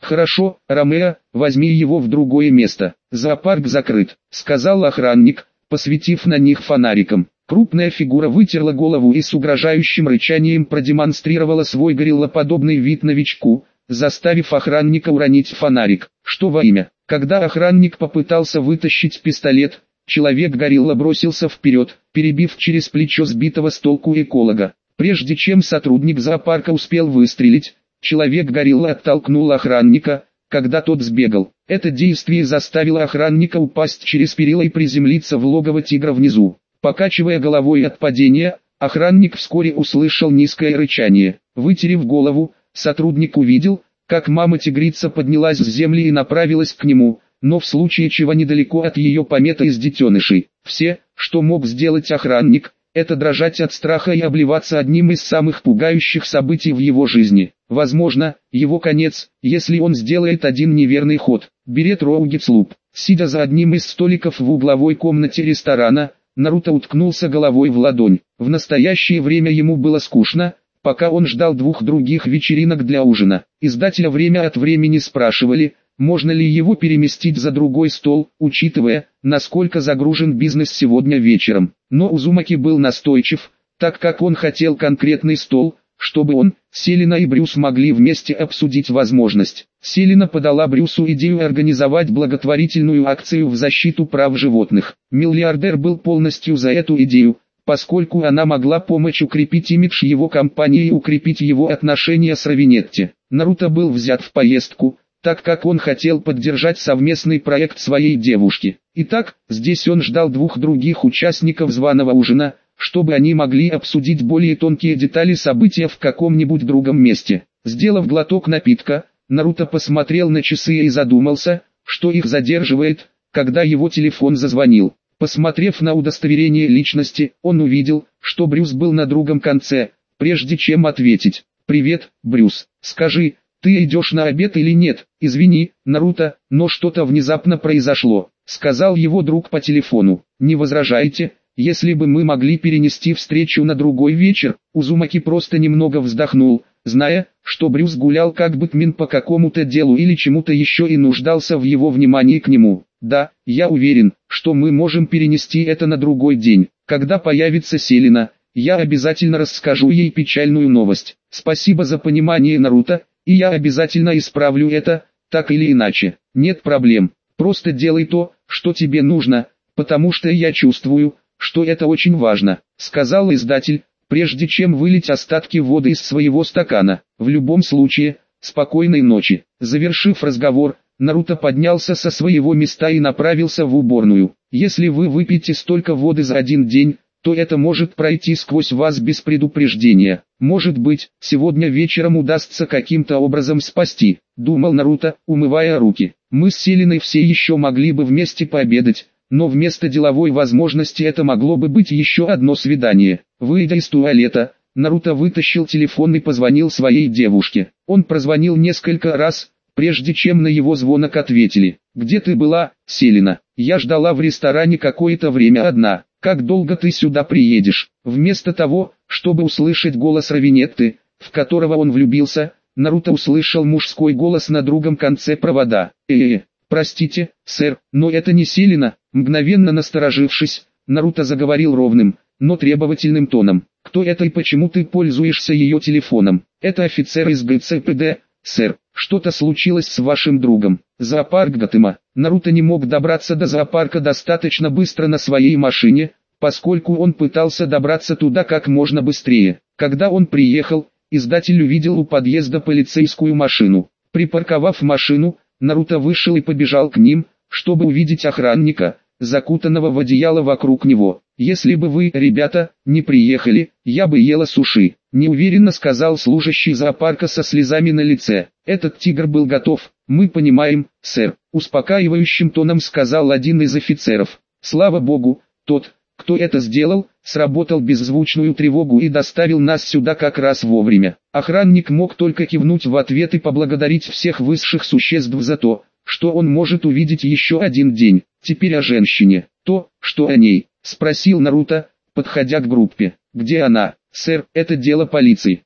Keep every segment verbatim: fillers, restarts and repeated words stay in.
«Хорошо, Ромео, возьми его в другое место. Зоопарк закрыт», — сказал охранник, посветив на них фонариком. Крупная фигура вытерла голову и с угрожающим рычанием продемонстрировала свой гориллоподобный вид новичку, заставив охранника уронить фонарик. Что во имя? Когда охранник попытался вытащить пистолет, человек-горилла бросился вперед, перебив через плечо сбитого с толку эколога. Прежде чем сотрудник зоопарка успел выстрелить, человек-горилла оттолкнул охранника, когда тот сбегал. Это действие заставило охранника упасть через перила и приземлиться в логово тигра внизу. Покачивая головой от падения, охранник вскоре услышал низкое рычание. Вытерев голову, сотрудник увидел, как мама-тигрица поднялась с земли и направилась к нему, но в случае чего недалеко от ее помета из детенышей. Все, что мог сделать охранник, это дрожать от страха и обливаться одним из самых пугающих событий в его жизни. Возможно, его конец, если он сделает один неверный ход. Берет Роугетслуп. Сидя за одним из столиков в угловой комнате ресторана, Наруто уткнулся головой в ладонь. В настоящее время ему было скучно, пока он ждал двух других вечеринок для ужина. Издателя время от времени спрашивали, можно ли его переместить за другой стол, учитывая, насколько загружен бизнес сегодня вечером. Но Узумаки был настойчив, так как он хотел конкретный стол, чтобы он, Селина и Брюс могли вместе обсудить возможность. Селина подала Брюсу идею организовать благотворительную акцию в защиту прав животных. Миллиардер был полностью за эту идею, поскольку она могла помочь укрепить имидж его компании и укрепить его отношения с Равинетти. Наруто был взят в поездку, так как он хотел поддержать совместный проект своей девушки. Итак, здесь он ждал двух других участников званого ужина, чтобы они могли обсудить более тонкие детали события в каком-нибудь другом месте. Сделав глоток напитка, Наруто посмотрел на часы и задумался, что их задерживает, когда его телефон зазвонил. Посмотрев на удостоверение личности, он увидел, что Брюс был на другом конце, прежде чем ответить. «Привет, Брюс, скажи, ты идешь на обед или нет?» «Извини, Наруто, но что-то внезапно произошло», — сказал его друг по телефону. «Не возражаете, если бы мы могли перенести встречу на другой вечер?» Узумаки просто немного вздохнул, зная, что Брюс гулял как бэтмен по какому-то делу или чему-то еще и нуждался в его внимании к нему. «Да, я уверен, что мы можем перенести это на другой день. Когда появится Селина, я обязательно расскажу ей печальную новость. Спасибо за понимание, Наруто, и я обязательно исправлю это, так или иначе. Нет проблем, просто делай то, что тебе нужно, потому что я чувствую, что это очень важно», — сказал издатель, прежде чем вылить остатки воды из своего стакана. «В любом случае, спокойной ночи». Завершив разговор, Наруто поднялся со своего места и направился в уборную. «Если вы выпьете столько воды за один день, то это может пройти сквозь вас без предупреждения. Может быть, сегодня вечером удастся каким-то образом спасти», — думал Наруто, умывая руки. «Мы с Селиной все еще могли бы вместе пообедать, но вместо деловой возможности это могло бы быть еще одно свидание». Выйдя из туалета, Наруто вытащил телефон и позвонил своей девушке. Он прозвонил несколько раз, прежде чем на его звонок ответили. «Где ты была, Селина? Я ждала в ресторане какое-то время одна. Как долго ты сюда приедешь?» Вместо того, чтобы услышать голос Равинетты, в которого он влюбился, Наруто услышал мужской голос на другом конце провода. «Э-э, простите, сэр, но это не Селина». Мгновенно насторожившись, Наруто заговорил ровным, но требовательным тоном. «Кто это и почему ты пользуешься ее телефоном?» «Это офицер из ГЦПД, сэр. Что-то случилось с вашим другом». «Зоопарк Готэма». Наруто не мог добраться до зоопарка достаточно быстро на своей машине, поскольку он пытался добраться туда как можно быстрее. Когда он приехал, издатель увидел у подъезда полицейскую машину. Припарковав машину, Наруто вышел и побежал к ним, чтобы увидеть охранника, закутанного в одеяло вокруг него. «Если бы вы, ребята, не приехали, я бы ела суши», — неуверенно сказал служащий зоопарка со слезами на лице. «Этот тигр был готов, мы понимаем, сэр», — успокаивающим тоном сказал один из офицеров. Слава богу, тот, кто это сделал, сработал беззвучную тревогу и доставил нас сюда как раз вовремя. Охранник мог только кивнуть в ответ и поблагодарить всех высших существ за то, что он может увидеть еще один день. Теперь о женщине. «То, что о ней?» — спросил Наруто, подходя к группе. «Где она?» «Сэр, это дело полиции.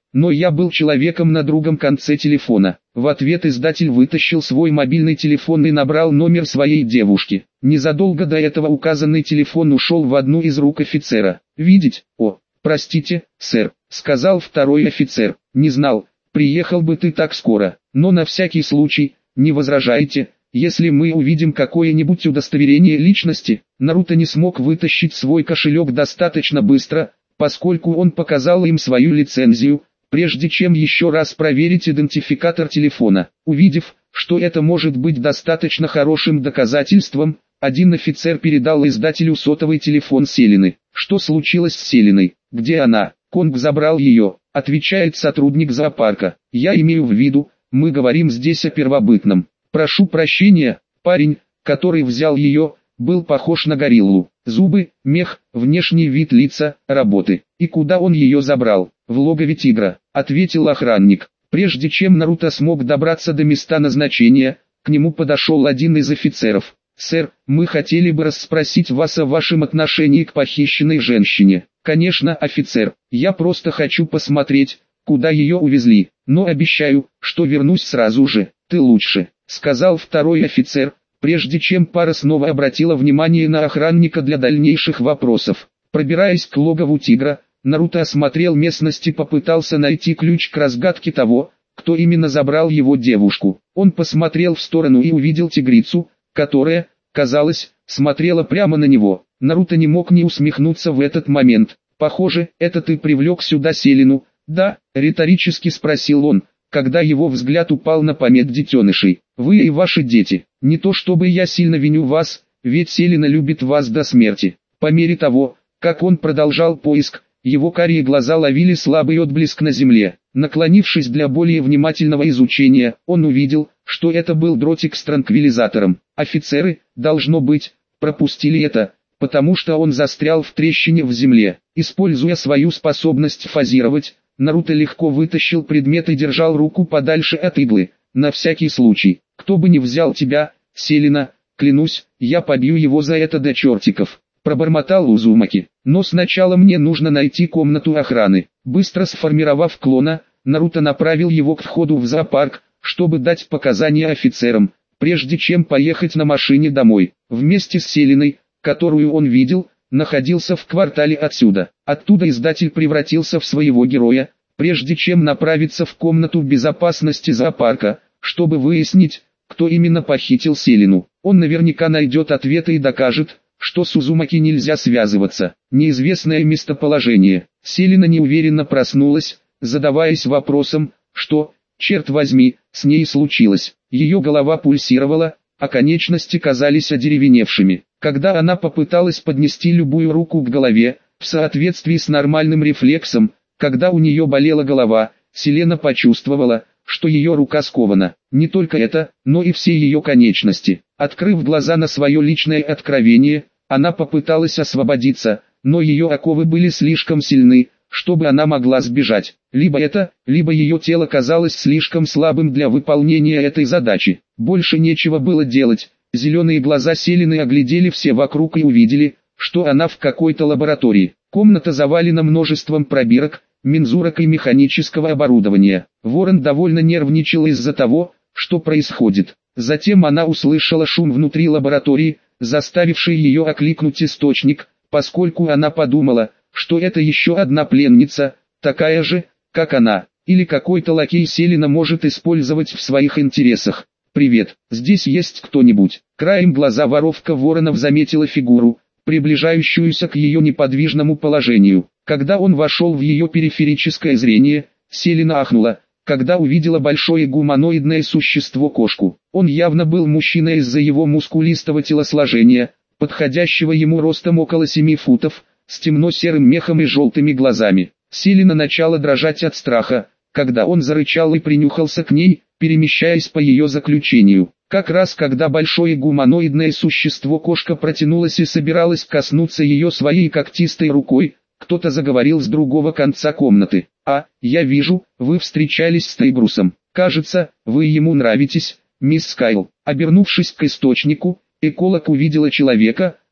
но я был человеком на другом конце телефона. В ответ издатель вытащил свой мобильный телефон и набрал номер своей девушки. Незадолго до этого указанный телефон ушел в одну из рук офицера. «Видеть? О, простите, сэр», — сказал второй офицер. «Не знал, приехал бы ты так скоро, но на всякий случай, не возражаете, если мы увидим какое-нибудь удостоверение личности?» Наруто не смог вытащить свой кошелек достаточно быстро, поскольку он показал им свою лицензию, прежде чем еще раз проверить идентификатор телефона. Увидев, что это может быть достаточно хорошим доказательством, один офицер передал издателю сотовый телефон Селины. «Что случилось с Селиной? Где она?» «Конг забрал ее», — отвечает сотрудник зоопарка. «Я имею в виду, мы говорим здесь о первобытном. Прошу прощения, парень, который взял ее, был похож на гориллу. Зубы, мех, внешний вид лица, работы. И куда он ее забрал?» «В логове тигра», — ответил охранник. Прежде чем Наруто смог добраться до места назначения, к нему подошел один из офицеров. «Сэр, мы хотели бы расспросить вас о вашем отношении к похищенной женщине». «Конечно, офицер, я просто хочу посмотреть, куда ее увезли, но обещаю, что вернусь сразу же». «Ты лучше», — сказал второй офицер, прежде чем пара снова обратила внимание на охранника для дальнейших вопросов. Пробираясь к логову тигра, Наруто осмотрел местность и попытался найти ключ к разгадке того, кто именно забрал его девушку. Он посмотрел в сторону и увидел тигрицу, которая, казалось, смотрела прямо на него. Наруто не мог не усмехнуться в этот момент. «Похоже, это ты привлек сюда Селину?» «Да», — риторически спросил он, когда его взгляд упал на помет детенышей. «Вы и ваши дети. Не то чтобы я сильно виню вас, ведь Селина любит вас до смерти». По мере того, как он продолжал поиск, его карие глаза ловили слабый отблеск на земле. Наклонившись для более внимательного изучения, он увидел, что это был дротик с транквилизатором. Офицеры, должно быть, пропустили это, потому что он застрял в трещине в земле. Используя свою способность фазировать, Наруто легко вытащил предмет и держал руку подальше от иглы. На всякий случай, кто бы ни взял тебя, Селина, клянусь, я побью его за это до чертиков. Пробормотал Узумаки. Но сначала мне нужно найти комнату охраны. Быстро сформировав клона, Наруто направил его к входу в зоопарк, чтобы дать показания офицерам, прежде чем поехать на машине домой. Вместе с Селиной, которую он видел, находился в квартале отсюда. Оттуда издатель превратился в своего героя, прежде чем направиться в комнату безопасности зоопарка, чтобы выяснить, кто именно похитил Селину. Он наверняка найдет ответы и докажет, что с Узумаки нельзя связываться. Неизвестное местоположение. Селина неуверенно проснулась, задаваясь вопросом, что, черт возьми, с ней случилось. Ее голова пульсировала, а конечности казались одеревеневшими. Когда она попыталась поднести любую руку к голове, в соответствии с нормальным рефлексом, когда у нее болела голова, Селена почувствовала, что ее рука скована. Не только это, но и все ее конечности. Открыв глаза на свое личное откровение, она попыталась освободиться, но ее оковы были слишком сильны, чтобы она могла сбежать. Либо это, либо ее тело казалось слишком слабым для выполнения этой задачи. Больше нечего было делать. Зеленые глаза Селины оглядели все вокруг и увидели, что она в какой-то лаборатории. Комната завалена множеством пробирок, мензурок и механического оборудования. Ворон довольно нервничал из-за того, что происходит. Затем она услышала шум внутри лаборатории, заставивший ее окликнуть источник, поскольку она подумала, что это еще одна пленница, такая же, как она, или какой-то лакей Селина может использовать в своих интересах. «Привет, здесь есть кто-нибудь?» Краем глаза воровка Воронов заметила фигуру, приближающуюся к ее неподвижному положению. Когда он вошел в ее периферическое зрение, Селина ахнула, когда увидела большое гуманоидное существо-кошку. Он явно был мужчиной из-за его мускулистого телосложения, подходящего ему ростом около семи футов, с темно-серым мехом и желтыми глазами. Селина начала дрожать от страха, когда он зарычал и принюхался к ней, перемещаясь по ее заключению. Как раз когда большое гуманоидное существо-кошка протянулось и собиралось коснуться ее своей когтистой рукой, кто-то заговорил с другого конца комнаты. «А, я вижу, вы встречались с Тейбрусом. Кажется, вы ему нравитесь, мисс Скайл». Обернувшись к источнику, эколог увидела человека,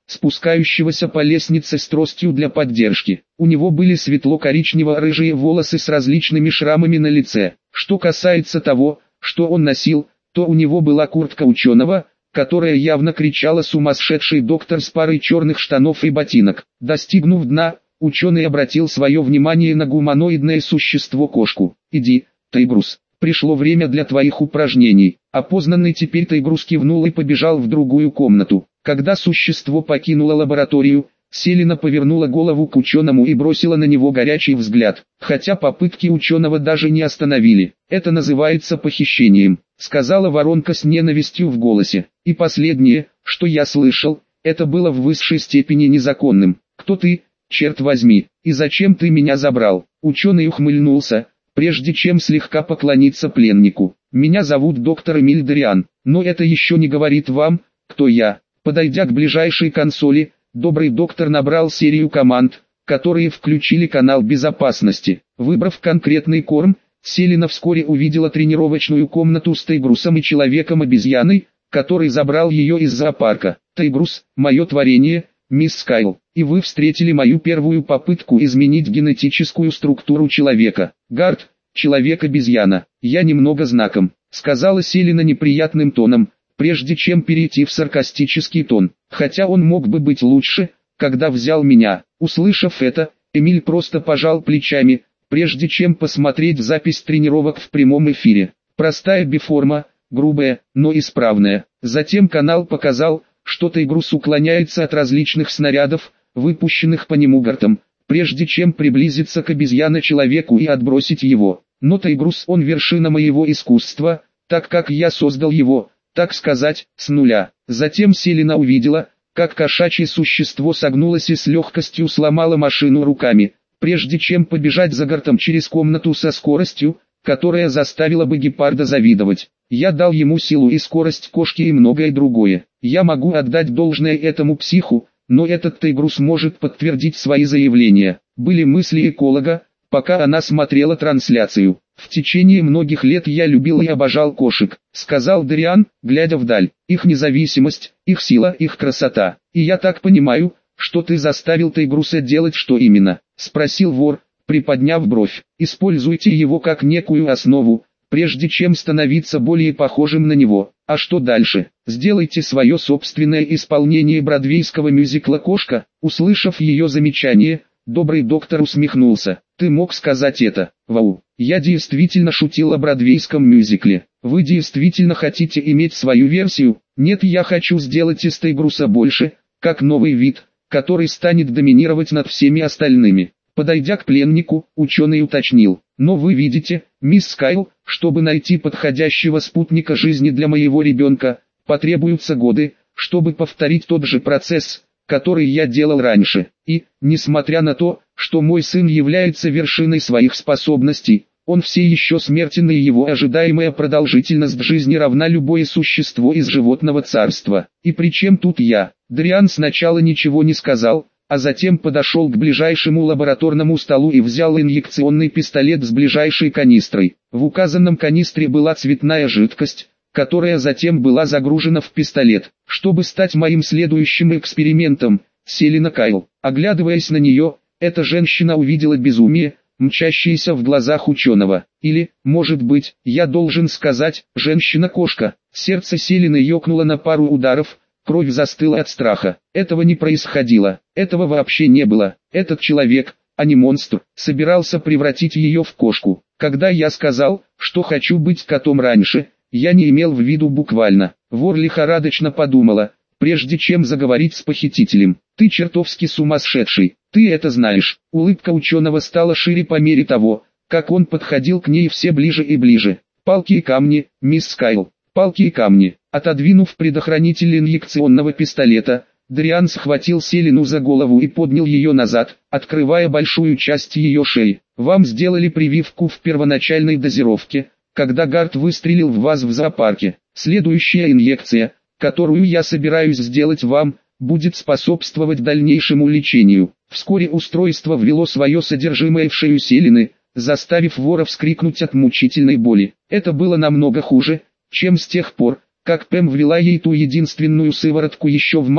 спускающегося по лестнице с тростью для поддержки. У него были светло-коричнево-рыжие волосы с различными шрамами на лице. Что касается того, что он носил, то у него была куртка ученого, которая явно кричала «сумасшедший доктор» с парой черных штанов и ботинок. Достигнув дна, ученый обратил свое внимание на гуманоидное существо-кошку. «Иди, Тайгрус, пришло время для твоих упражнений». Опознанный теперь Тайгрус кивнул и побежал в другую комнату. Когда существо покинуло лабораторию, Селина повернула голову к ученому и бросила на него горячий взгляд, хотя попытки ученого даже не остановили. «Это называется похищением», — сказала воронка с ненавистью в голосе. «И последнее, что я слышал, это было в высшей степени незаконным. Кто ты, черт возьми, и зачем ты меня забрал?» Ученый ухмыльнулся, прежде чем слегка поклониться пленнику. «Меня зовут доктор Эмиль Дориан, но это еще не говорит вам, кто я». Подойдя к ближайшей консоли, добрый доктор набрал серию команд, которые включили канал безопасности. Выбрав конкретный корм, Селина вскоре увидела тренировочную комнату с Тайгрусом и человеком-обезьяной, который забрал ее из зоопарка. «Тайгрус, мое творение, мисс Скайл, и вы встретили мою первую попытку изменить генетическую структуру человека. Гард, человек-обезьяна, я немного знаком», — сказала Селина неприятным тоном, прежде чем перейти в саркастический тон. «Хотя он мог бы быть лучше, когда взял меня». Услышав это, Эмиль просто пожал плечами, прежде чем посмотреть запись тренировок в прямом эфире. Простая биформа, грубая, но исправная. Затем канал показал, что Тайгрус уклоняется от различных снарядов, выпущенных по нему Гартом, прежде чем приблизиться к обезьяне-человеку и отбросить его. Но Тайгрус, он вершина моего искусства, так как я создал его, так сказать, с нуля. Затем Селина увидела, как кошачье существо согнулось и с легкостью сломало машину руками, прежде чем побежать за Гартом через комнату со скоростью, которая заставила бы гепарда завидовать. Я дал ему силу и скорость кошки и многое другое. Я могу отдать должное этому психу, но этот Тайгрус может подтвердить свои заявления. Были мысли эколога, пока она смотрела трансляцию. «В течение многих лет я любил и обожал кошек», — сказал Дориан, глядя вдаль. «Их независимость, их сила, их красота. И я так понимаю, что ты заставил Тайгруса делать что именно?» — спросил вор, приподняв бровь. «Используйте его как некую основу, прежде чем становиться более похожим на него. А что дальше? Сделайте свое собственное исполнение бродвейского мюзикла «Кошка». Услышав ее замечание, добрый доктор усмехнулся. «Ты мог сказать это? Вау! Я действительно шутил о бродвейском мюзикле. Вы действительно хотите иметь свою версию?» «Нет, я хочу сделать из Тайгруса больше, как новый вид, который станет доминировать над всеми остальными». Подойдя к пленнику, ученый уточнил. «Но вы видите, мисс Скайл, чтобы найти подходящего спутника жизни для моего ребенка, потребуются годы, чтобы повторить тот же процесс, который я делал раньше. И, несмотря на то, что мой сын является вершиной своих способностей, он все еще смертен, и его ожидаемая продолжительность жизни равна любое существо из животного царства. И при чем тут я?» Дориан сначала ничего не сказал, а затем подошел к ближайшему лабораторному столу и взял инъекционный пистолет с ближайшей канистрой. В указанном канистре была цветная жидкость, которая затем была загружена в пистолет. «Чтобы стать моим следующим экспериментом, Селина Кайл». Оглядываясь на нее, эта женщина увидела безумие, мчащееся в глазах ученого. Или, может быть, я должен сказать, женщина-кошка. Сердце Селины ёкнуло на пару ударов, кровь застыла от страха. Этого не происходило, этого вообще не было. Этот человек, а не монстр, собирался превратить ее в кошку. Когда я сказал, что хочу быть котом раньше, я не имел в виду буквально. Вор лихорадочно подумала, прежде чем заговорить с похитителем. «Ты чертовски сумасшедший, ты это знаешь». Улыбка ученого стала шире по мере того, как он подходил к ней все ближе и ближе. «Палки и камни, мисс Скайл, палки и камни». Отодвинув предохранитель инъекционного пистолета, Дориан схватил Селину за голову и поднял ее назад, открывая большую часть ее шеи. «Вам сделали прививку в первоначальной дозировке, когда Гард выстрелил в вас в зоопарке. Следующая инъекция, которую я собираюсь сделать вам, будет способствовать дальнейшему лечению». Вскоре устройство ввело свое содержимое в шею Селины, заставив вора вскрикнуть от мучительной боли. Это было намного хуже, чем с тех пор, как Пэм ввела ей ту единственную сыворотку еще в мае,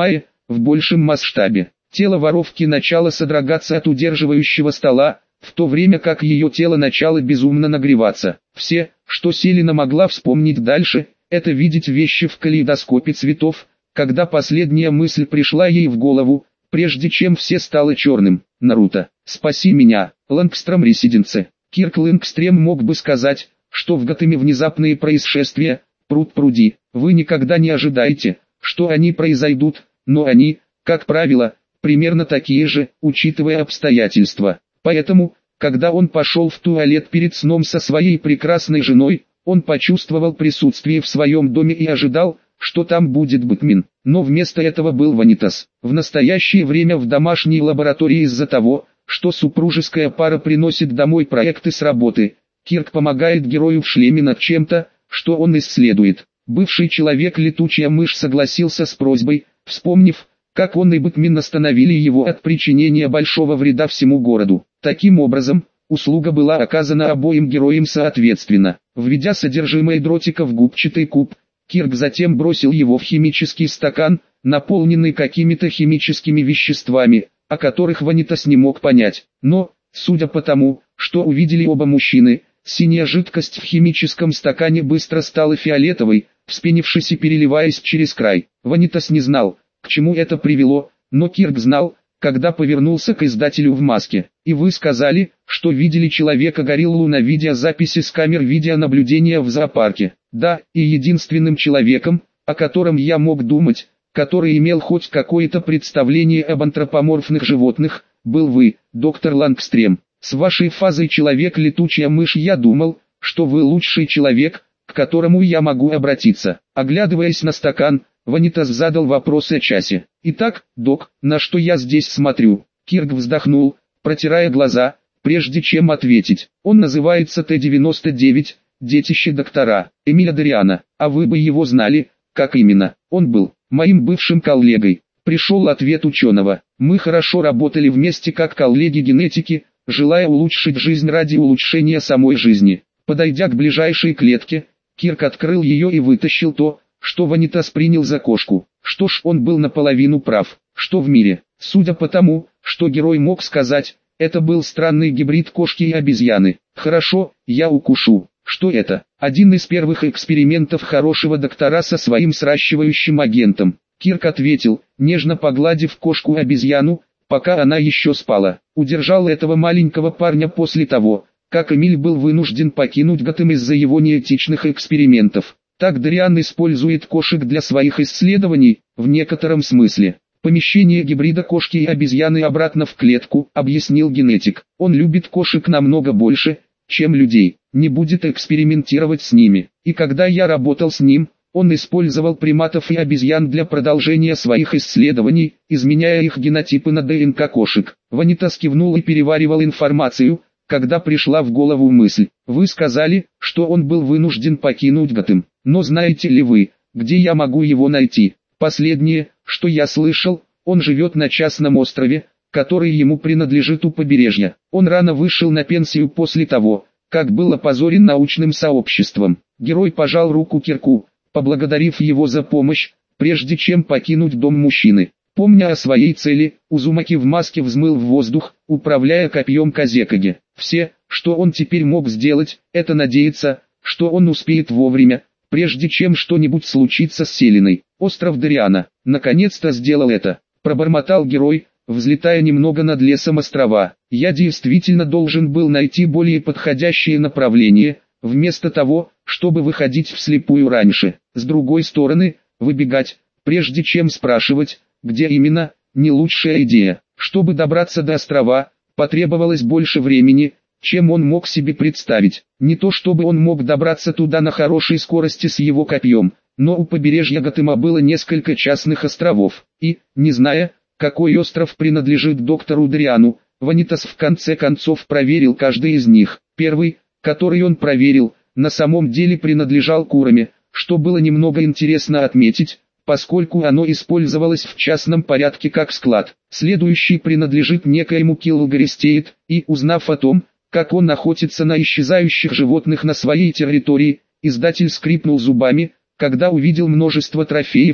в большем масштабе. Тело воровки начало содрогаться от удерживающего стола, в то время как ее тело начало безумно нагреваться. Все, что Селена могла вспомнить дальше, это видеть вещи в калейдоскопе цветов, когда последняя мысль пришла ей в голову, прежде чем все стало черным. Наруто, спаси меня, Лангстрем Резиденце. Кирк Лангстрем мог бы сказать, что в Готэме внезапные происшествия, пруд пруди, вы никогда не ожидаете, что они произойдут, но они, как правило, примерно такие же, учитывая обстоятельства. Поэтому, когда он пошел в туалет перед сном со своей прекрасной женой, он почувствовал присутствие в своем доме и ожидал, что там будет Бэтмен. Но вместо этого был Ванитас. В настоящее время в домашней лаборатории из-за того, что супружеская пара приносит домой проекты с работы, Кирк помогает герою в шлеме над чем-то, что он исследует. Бывший человек-летучая мышь согласился с просьбой, вспомнив, как он и Бэтмен остановили его от причинения большого вреда всему городу. Таким образом, услуга была оказана обоим героям соответственно. Введя содержимое дротика в губчатый куб, Кирк затем бросил его в химический стакан, наполненный какими-то химическими веществами, о которых Ванитас не мог понять. Но, судя по тому, что увидели оба мужчины, синяя жидкость в химическом стакане быстро стала фиолетовой, вспенившись и переливаясь через край. Ванитас не знал, к чему это привело, но Кирк знал, когда повернулся к издателю в маске. И вы сказали, что видели человека-гориллу на видеозаписи с камер видеонаблюдения в зоопарке. Да, и единственным человеком, о котором я мог думать, который имел хоть какое-то представление об антропоморфных животных, был вы, доктор Лангстрем. С вашей фазой человек-летучая мышь я думал, что вы лучший человек, к которому я могу обратиться. Оглядываясь на стакан, Ванитас задал вопрос о часе. «Итак, док, на что я здесь смотрю?» Кирк вздохнул, протирая глаза, прежде чем ответить. «Он называется Т девяносто девять, детище доктора Эмиля Дориана. А вы бы его знали, как именно? Он был моим бывшим коллегой». Пришел ответ ученого. «Мы хорошо работали вместе как коллеги-генетики, желая улучшить жизнь ради улучшения самой жизни». Подойдя к ближайшей клетке, Кирк открыл ее и вытащил то, что Ванитас принял за кошку. Что ж, он был наполовину прав. Что в мире, судя по тому, что герой мог сказать, это был странный гибрид кошки и обезьяны. Хорошо, я укушу. Что это? Один из первых экспериментов хорошего доктора со своим сращивающим агентом. Кирк ответил, нежно погладив кошку-обезьяну, пока она еще спала. Удержал этого маленького парня после того, как Эмиль был вынужден покинуть Готэм из-за его неэтичных экспериментов. Так Дориан использует кошек для своих исследований, в некотором смысле. Помещение гибрида кошки и обезьяны обратно в клетку, объяснил генетик. Он любит кошек намного больше, чем людей, не будет экспериментировать с ними. И когда я работал с ним, он использовал приматов и обезьян для продолжения своих исследований, изменяя их генотипы на ДНК кошек. Ванитас кивнул и переваривал информацию, когда пришла в голову мысль. Вы сказали, что он был вынужден покинуть Готэм. Но знаете ли вы, где я могу его найти? Последнее, что я слышал, он живет на частном острове, который ему принадлежит у побережья. Он рано вышел на пенсию после того, как был опозорен научным сообществом. Герой пожал руку Кирку, поблагодарив его за помощь, прежде чем покинуть дом мужчины. Помня о своей цели, Узумаки в маске взмыл в воздух, управляя копьем Казекаге. Все, что он теперь мог сделать, это надеяться, что он успеет вовремя, прежде чем что-нибудь случится с Селеной. Остров Дориана, наконец-то сделал это, пробормотал герой, взлетая немного над лесом острова. Я действительно должен был найти более подходящее направление, вместо того, чтобы выходить вслепую раньше. С другой стороны, выбегать, прежде чем спрашивать, где именно, не лучшая идея. Чтобы добраться до острова, потребовалось больше времени, чем он мог себе представить. Не то чтобы он мог добраться туда на хорошей скорости с его копьем, но у побережья Готэма было несколько частных островов. И, не зная, какой остров принадлежит доктору Дориану, Ванитас в конце концов проверил каждый из них. Первый, который он проверил, на самом деле принадлежал Кураме, что было немного интересно отметить, поскольку оно использовалось в частном порядке как склад. Следующий принадлежит некоему Киллу Гористеид, и, узнав о том, как он охотится на исчезающих животных на своей территории, издатель скрипнул зубами, когда увидел множество трофеев,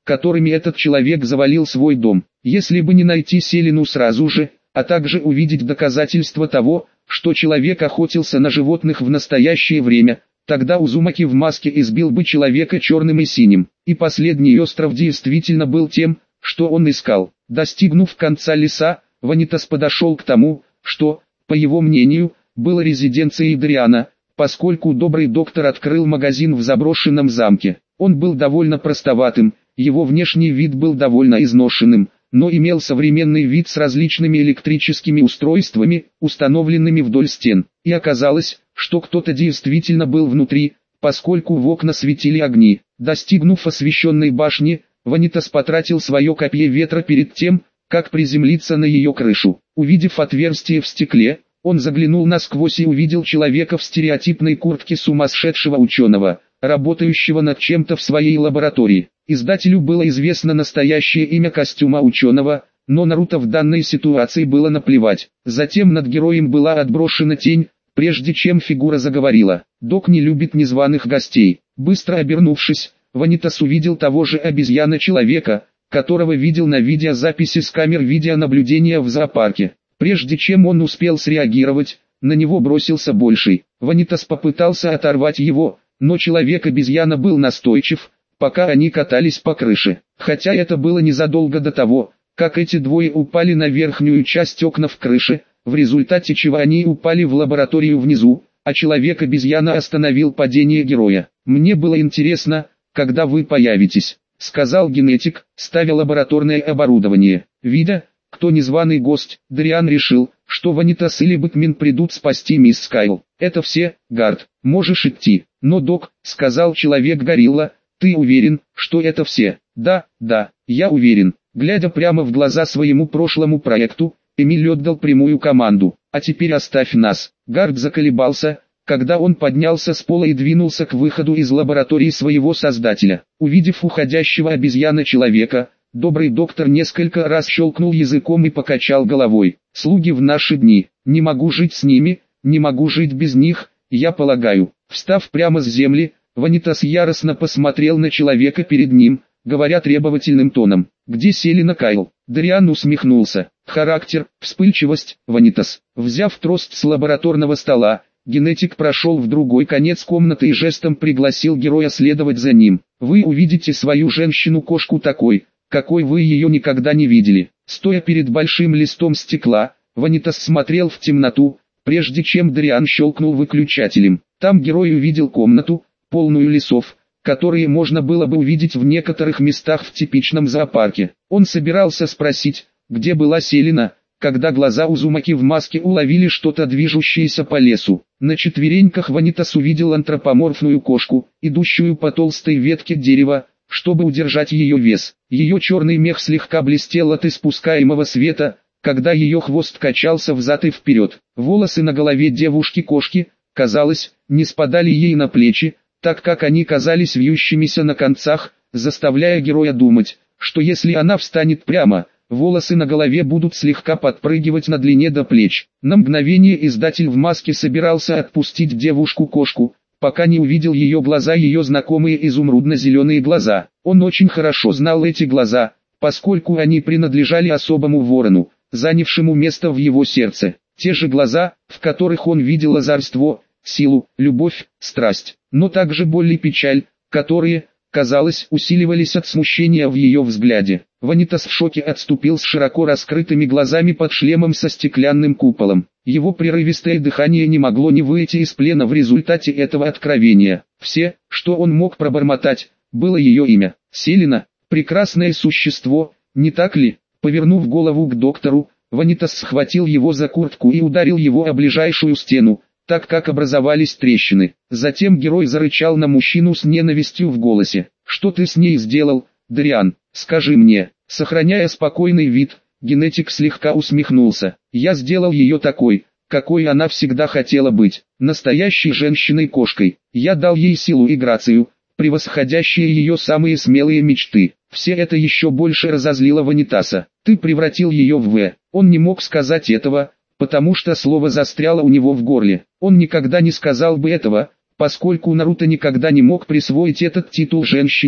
которыми этот человек завалил свой дом. Если бы не найти Селину сразу же, а также увидеть доказательства того, что человек охотился на животных в настоящее время, тогда Узумаки в маске избил бы человека черным и синим. И последний остров действительно был тем, что он искал. Достигнув конца леса, Ванитас подошел к тому, что, по его мнению, было резиденцией Дариана, поскольку добрый доктор открыл магазин в заброшенном замке. Он был довольно простоватым, его внешний вид был довольно изношенным, но имел современный вид с различными электрическими устройствами, установленными вдоль стен. И оказалось, что кто-то действительно был внутри, поскольку в окна светили огни. Достигнув освещенной башни, Ванитас потратил свое копье ветра перед тем, как приземлиться на ее крышу. Увидев отверстие в стекле, он заглянул насквозь и увидел человека в стереотипной куртке сумасшедшего ученого, работающего над чем-то в своей лаборатории. Издателю было известно настоящее имя костюма ученого, но Наруто в данной ситуации было наплевать. Затем над героем была отброшена тень, прежде чем фигура заговорила. «Док не любит незваных гостей». Быстро обернувшись, Ванитас увидел того же обезьяна-человека, которого видел на видеозаписи с камер видеонаблюдения в зоопарке. Прежде чем он успел среагировать, на него бросился больший. Ванитас попытался оторвать его, но человек-обезьяна был настойчив, пока они катались по крыше. Хотя это было незадолго до того, как эти двое упали на верхнюю часть окна в крыше, в результате чего они упали в лабораторию внизу, а человек-обезьяна остановил падение героя. «Мне было интересно, когда вы появитесь», — сказал генетик, ставя лабораторное оборудование. Видя, кто незваный гость, Дариан решил, что Ванитас или Бэтмен придут спасти мисс Скайл. «Это все, Гард, можешь идти». «Но док», — сказал человек-горилла, — «ты уверен, что это все?» «Да, да, я уверен». Глядя прямо в глаза своему прошлому проекту, Эмиль отдал прямую команду: «А теперь оставь нас». Гард заколебался, когда он поднялся с пола и двинулся к выходу из лаборатории своего создателя. Увидев уходящего обезьяна-человека, добрый доктор несколько раз щелкнул языком и покачал головой. «Слуги в наши дни, не могу жить с ними, не могу жить без них, я полагаю». Встав прямо с земли, Ванитас яростно посмотрел на человека перед ним, говоря требовательным тоном: «Где Селина Кайл?» Дариан усмехнулся. «Характер, вспыльчивость, Ванитас». Взяв трост с лабораторного стола, генетик прошел в другой конец комнаты и жестом пригласил героя следовать за ним. «Вы увидите свою женщину-кошку такой, какой вы ее никогда не видели». Стоя перед большим листом стекла, Ванитас смотрел в темноту, прежде чем Дариан щелкнул выключателем. Там герой увидел комнату, полную лесов, которые можно было бы увидеть в некоторых местах в типичном зоопарке. Он собирался спросить, где была Селина, когда глаза Узумаки в маске уловили что-то движущееся по лесу. На четвереньках Ванитас увидел антропоморфную кошку, идущую по толстой ветке дерева, чтобы удержать ее вес. Ее черный мех слегка блестел от испускаемого света, когда ее хвост качался взад и вперед. Волосы на голове девушки-кошки, казалось, не спадали ей на плечи, так как они казались вьющимися на концах, заставляя героя думать, что если она встанет прямо, волосы на голове будут слегка подпрыгивать на длине до плеч. На мгновение издатель в маске собирался отпустить девушку-кошку, пока не увидел ее глаза, ее знакомые изумрудно-зеленые глаза. Он очень хорошо знал эти глаза, поскольку они принадлежали особому ворону, занявшему место в его сердце. Те же глаза, в которых он видел озорство, силу, любовь, страсть, но также боль и печаль, которые, казалось, усиливались от смущения в ее взгляде. Ванитас в шоке отступил с широко раскрытыми глазами под шлемом со стеклянным куполом. Его прерывистое дыхание не могло не выйти из плена в результате этого откровения. Все, что он мог пробормотать, было ее имя. Селина, прекрасное существо, не так ли? Повернув голову к доктору, Ванитас схватил его за куртку и ударил его о ближайшую стену, так как образовались трещины. Затем герой зарычал на мужчину с ненавистью в голосе. «Что ты с ней сделал, Дариан? Скажи мне». Сохраняя спокойный вид, генетик слегка усмехнулся. «Я сделал ее такой, какой она всегда хотела быть, настоящей женщиной-кошкой. Я дал ей силу и грацию, превосходящие ее самые смелые мечты». Все это еще больше разозлило Ванитаса. «Ты превратил ее в В». Он не мог сказать этого, потому что слово застряло у него в горле. Он никогда не сказал бы этого, поскольку Наруто никогда не мог присвоить этот титул женщине,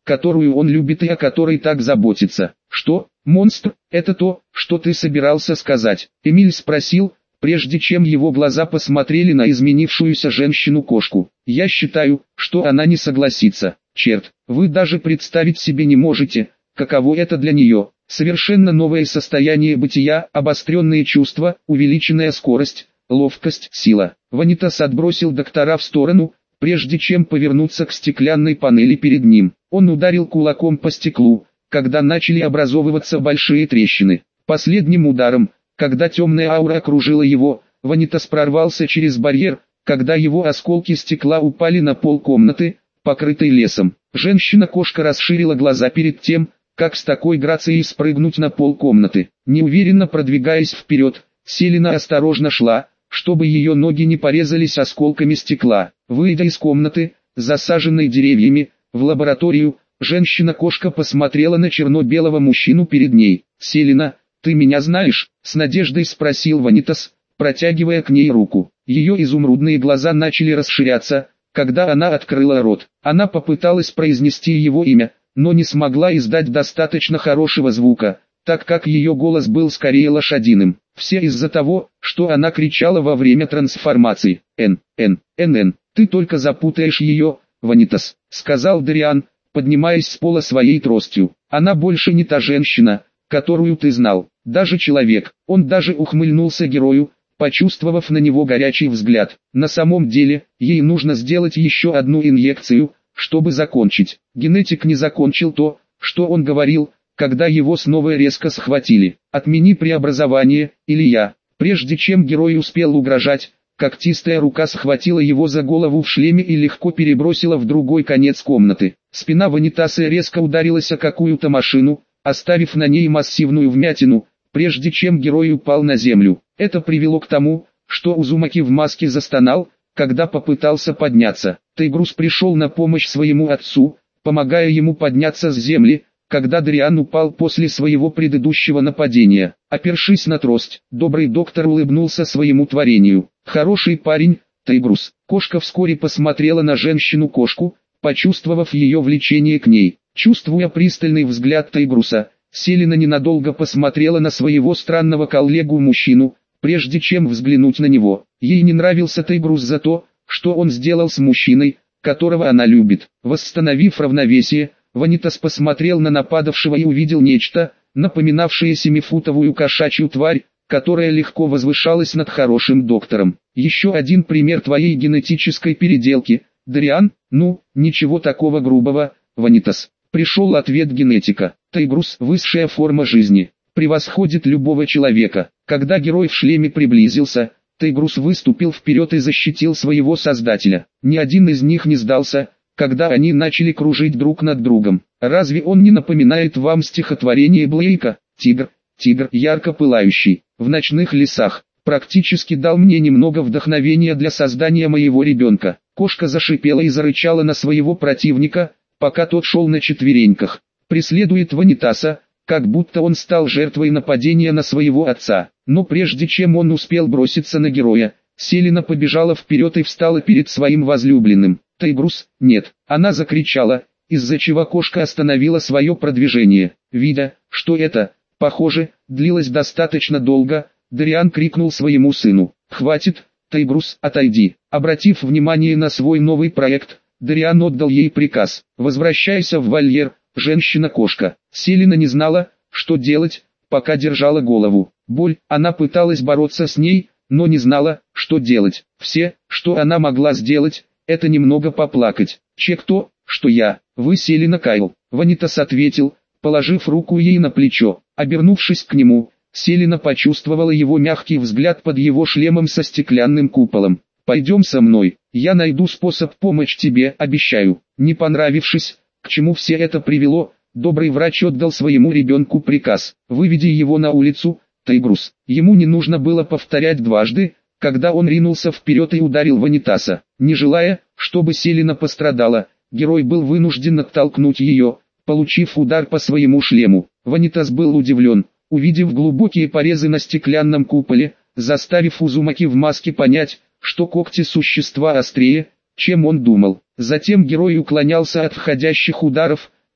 которую он любит и о которой так заботится. Что, монстр, это то, что ты собирался сказать? Эмиль спросил, прежде чем его глаза посмотрели на изменившуюся женщину-кошку. Я считаю, что она не согласится. Черт, вы даже представить себе не можете, каково это для нее. Совершенно новое состояние бытия, обостренные чувства, увеличенная скорость, ловкость, сила. Ванитас отбросил доктора в сторону, прежде чем повернуться к стеклянной панели перед ним. Он ударил кулаком по стеклу, когда начали образовываться большие трещины. Последним ударом, когда темная аура окружила его, Ванитас прорвался через барьер, когда его осколки стекла упали на пол комнаты, покрытой лесом. Женщина-кошка расширила глаза перед тем, как с такой грацией спрыгнуть на пол комнаты. Неуверенно продвигаясь вперед, Селена осторожно шла, чтобы ее ноги не порезались осколками стекла. Выйдя из комнаты, засаженной деревьями, в лабораторию, женщина-кошка посмотрела на черно-белого мужчину перед ней. «Селена, ты меня знаешь?» — с надеждой спросил Ванитас, протягивая к ней руку. Ее изумрудные глаза начали расширяться, когда она открыла рот. Она попыталась произнести его имя, но не смогла издать достаточно хорошего звука, так как ее голос был скорее лошадиным. Все из-за того, что она кричала во время трансформации. «Н, Н, Н, Н, ты только запутаешь ее, Ванитас», — сказал Дариан, поднимаясь с пола своей тростью. «Она больше не та женщина, которую ты знал, даже человек». Он даже ухмыльнулся герою, почувствовав на него горячий взгляд. На самом деле, ей нужно сделать еще одну инъекцию, чтобы закончить. Генетик не закончил то, что он говорил, когда его снова резко схватили. «Отмени преобразование, или я». Прежде чем герой успел угрожать, когтистая рука схватила его за голову в шлеме и легко перебросила в другой конец комнаты. Спина Ванитаса резко ударилась о какую-то машину, оставив на ней массивную вмятину, прежде чем герой упал на землю. Это привело к тому, что Узумаки в маске застонал, когда попытался подняться. Тайгрус пришел на помощь своему отцу, помогая ему подняться с земли, когда Дариан упал после своего предыдущего нападения. Опершись на трость, добрый доктор улыбнулся своему творению. «Хороший парень, Тайгрус». Кошка вскоре посмотрела на женщину-кошку, почувствовав ее влечение к ней. Чувствуя пристальный взгляд Тайгруса, Селена ненадолго посмотрела на своего странного коллегу-мужчину, прежде чем взглянуть на него. Ей не нравился Тайгрус за то, что он сделал с мужчиной, которого она любит. Восстановив равновесие, Ванитас посмотрел на нападавшего и увидел нечто, напоминавшее семифутовую кошачью тварь, которая легко возвышалась над хорошим доктором. «Еще один пример твоей генетической переделки, Дариан?» «Ну, ничего такого грубого, Ванитас». Пришел ответ генетика. Тайгрус – высшая форма жизни, превосходит любого человека. Когда герой в шлеме приблизился, Тайгрус выступил вперед и защитил своего создателя. Ни один из них не сдался, когда они начали кружить друг над другом. Разве он не напоминает вам стихотворение Блейка? «Тигр, тигр, ярко пылающий, в ночных лесах, практически дал мне немного вдохновения для создания моего ребенка». Кошка зашипела и зарычала на своего противника, пока тот шел на четвереньках. Преследует Ванитаса, как будто он стал жертвой нападения на своего отца. Но прежде чем он успел броситься на героя, Селена побежала вперед и встала перед своим возлюбленным. «Тайгрус, нет!» Она закричала, из-за чего кошка остановила свое продвижение. Видя, что это, похоже, длилось достаточно долго, Дариан крикнул своему сыну: «Хватит, Тайгрус, отойди!» Обратив внимание на свой новый проект, Дариан отдал ей приказ: «Возвращайся в вольер, женщина-кошка». Селена не знала, что делать, пока держала голову. Боль, она пыталась бороться с ней, но не знала, что делать. Все, что она могла сделать, это немного поплакать. «Чек то, что я, вы Селена Кайл», Ванитас ответил, положив руку ей на плечо. Обернувшись к нему, Селена почувствовала его мягкий взгляд под его шлемом со стеклянным куполом. «Пойдем со мной, я найду способ помочь тебе, обещаю». Не понравившись, к чему все это привело, добрый врач отдал своему ребенку приказ: «Выведи его на улицу, Тайгрус». Ему не нужно было повторять дважды, когда он ринулся вперед и ударил Ванитаса. Не желая, чтобы Селена пострадала, герой был вынужден оттолкнуть ее, получив удар по своему шлему. Ванитас был удивлен, увидев глубокие порезы на стеклянном куполе, заставив Узумаки в маске понять, что когти существа острее, чем он думал. Затем герой уклонялся от входящих ударов,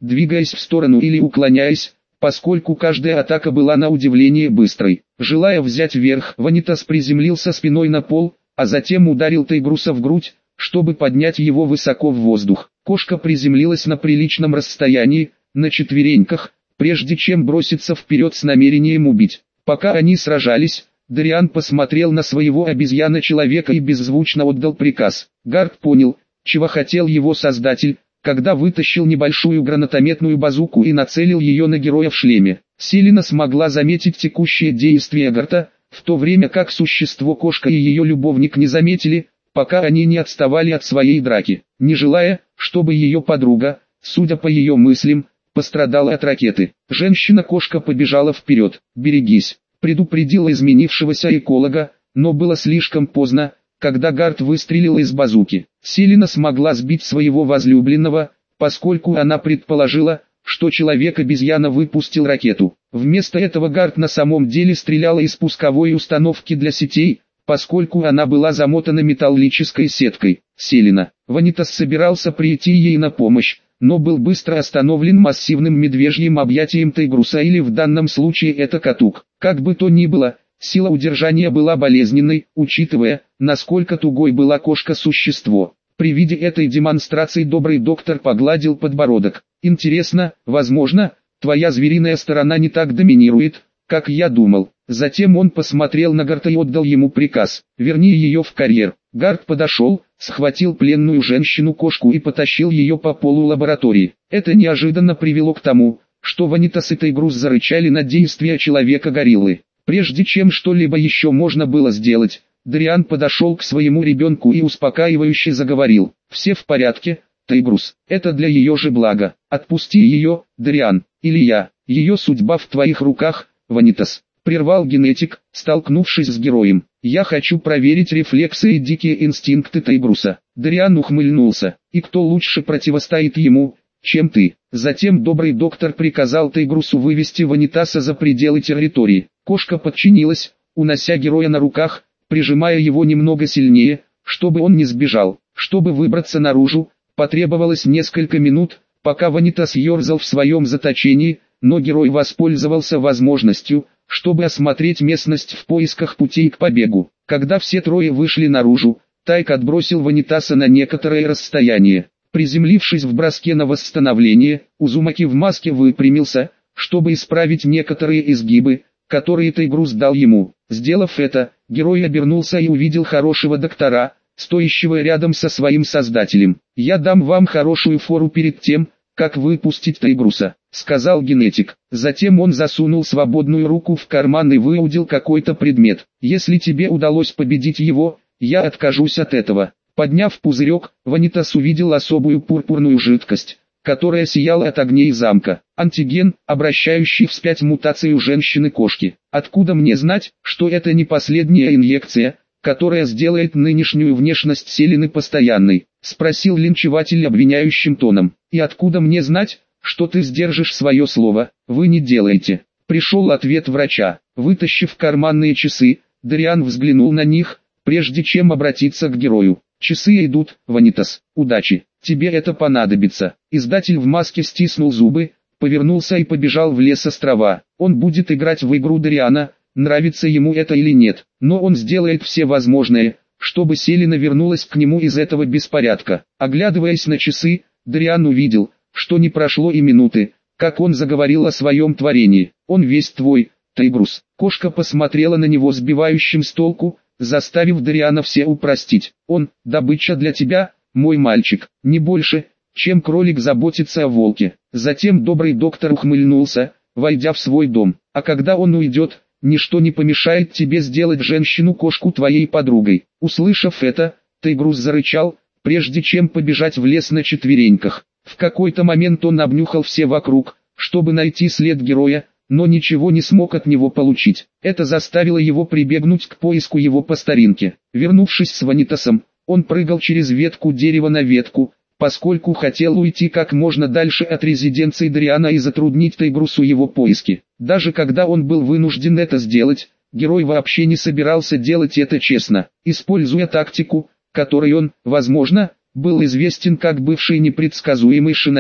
двигаясь в сторону или уклоняясь, поскольку каждая атака была на удивление быстрой. Желая взять верх, Ванитас приземлился спиной на пол, а затем ударил Тайгруса в грудь, чтобы поднять его высоко в воздух. Кошка приземлилась на приличном расстоянии, на четвереньках, прежде чем броситься вперед с намерением убить. Пока они сражались, Дариан посмотрел на своего обезьяна-человека и беззвучно отдал приказ. Гард понял, чего хотел его создатель, когда вытащил небольшую гранатометную базуку и нацелил ее на героя в шлеме. Селена смогла заметить текущие действия Гарта, в то время как существо-кошка и ее любовник не заметили, пока они не отставали от своей драки, не желая, чтобы ее подруга, судя по ее мыслям, пострадала от ракеты. Женщина-кошка побежала вперед. «Берегись», предупредила изменившегося эколога, но было слишком поздно, когда Гард выстрелил из базуки. Селена смогла сбить своего возлюбленного, поскольку она предположила, что человек-обезьяна выпустил ракету. Вместо этого Гард на самом деле стреляла из пусковой установки для сетей, поскольку она была замотана металлической сеткой. Селена. Ванитас собирался прийти ей на помощь, но был быстро остановлен массивным медвежьим объятием Тайгруса, или в данном случае это катук. Как бы то ни было, сила удержания была болезненной, учитывая, насколько тугой была кошка-существо. При виде этой демонстрации добрый доктор погладил подбородок. «Интересно, возможно, твоя звериная сторона не так доминирует, как я думал». Затем он посмотрел на Гарта и отдал ему приказ: «Верни ее в карьер». Гард подошел, схватил пленную женщину-кошку и потащил ее по полу лаборатории. Это неожиданно привело к тому, что Ванитас и Тайгрус зарычали на действия человека-гориллы. Прежде чем что-либо еще можно было сделать, Дариан подошел к своему ребенку и успокаивающе заговорил: «Все в порядке, Тайгрус, это для ее же блага. Отпусти ее, Дариан, или я, ее судьба в твоих руках, Ванитас», прервал генетик, столкнувшись с героем. «Я хочу проверить рефлексы и дикие инстинкты Тайгруса». Дариан ухмыльнулся. «И кто лучше противостоит ему, чем ты?» Затем добрый доктор приказал Тайгрусу вывести Ванитаса за пределы территории. Кошка подчинилась, унося героя на руках, прижимая его немного сильнее, чтобы он не сбежал. Чтобы выбраться наружу, потребовалось несколько минут, пока Ванитас ерзал в своем заточении, но герой воспользовался возможностью, чтобы осмотреть местность в поисках путей к побегу. Когда все трое вышли наружу, Тайк отбросил Ванитаса на некоторое расстояние. Приземлившись в броске на восстановление, Узумаки в маске выпрямился, чтобы исправить некоторые изгибы, которые Тайгрус дал ему. Сделав это, герой обернулся и увидел хорошего доктора, стоящего рядом со своим создателем. «Я дам вам хорошую фору перед тем, как выпустить Тайгруса», — сказал генетик. Затем он засунул свободную руку в карман и выудил какой-то предмет. «Если тебе удалось победить его, я откажусь от этого». Подняв пузырек, Ванитас увидел особую пурпурную жидкость, которая сияла от огней замка. Антиген, обращающий вспять мутацию женщины-кошки. «Откуда мне знать, что это не последняя инъекция, которая сделает нынешнюю внешность Селены постоянной?» — спросил линчеватель обвиняющим тоном. «И откуда мне знать, что ты сдержишь свое слово? Вы не делаете». Пришел ответ врача. Вытащив карманные часы, Дариан взглянул на них, прежде чем обратиться к герою. «Часы идут, Ванитас, удачи, тебе это понадобится». Издатель в маске стиснул зубы, повернулся и побежал в лес острова. Он будет играть в игру Дариана, нравится ему это или нет, но он сделает все возможное, чтобы Селена вернулась к нему из этого беспорядка. Оглядываясь на часы, Дариан увидел, что не прошло и минуты, как он заговорил о своем творении. «Он весь твой, Тайгрус». Кошка посмотрела на него сбивающим с толку, заставив Дариана все упростить. «Он – добыча для тебя, мой мальчик, не больше, чем кролик заботится о волке». Затем добрый доктор ухмыльнулся, войдя в свой дом. «А когда он уйдет, ничто не помешает тебе сделать женщину-кошку твоей подругой». Услышав это, Тайгрус зарычал, прежде чем побежать в лес на четвереньках. В какой-то момент он обнюхал все вокруг, чтобы найти след героя, но ничего не смог от него получить. Это заставило его прибегнуть к поиску его по старинке. Вернувшись с Ванитасом, он прыгал через ветку дерева на ветку, поскольку хотел уйти как можно дальше от резиденции Дариана и затруднить Тайгрусу его поиски. Даже когда он был вынужден это сделать, герой вообще не собирался делать это честно, используя тактику, которой он, возможно, был известен как бывший непредсказуемый шиноби.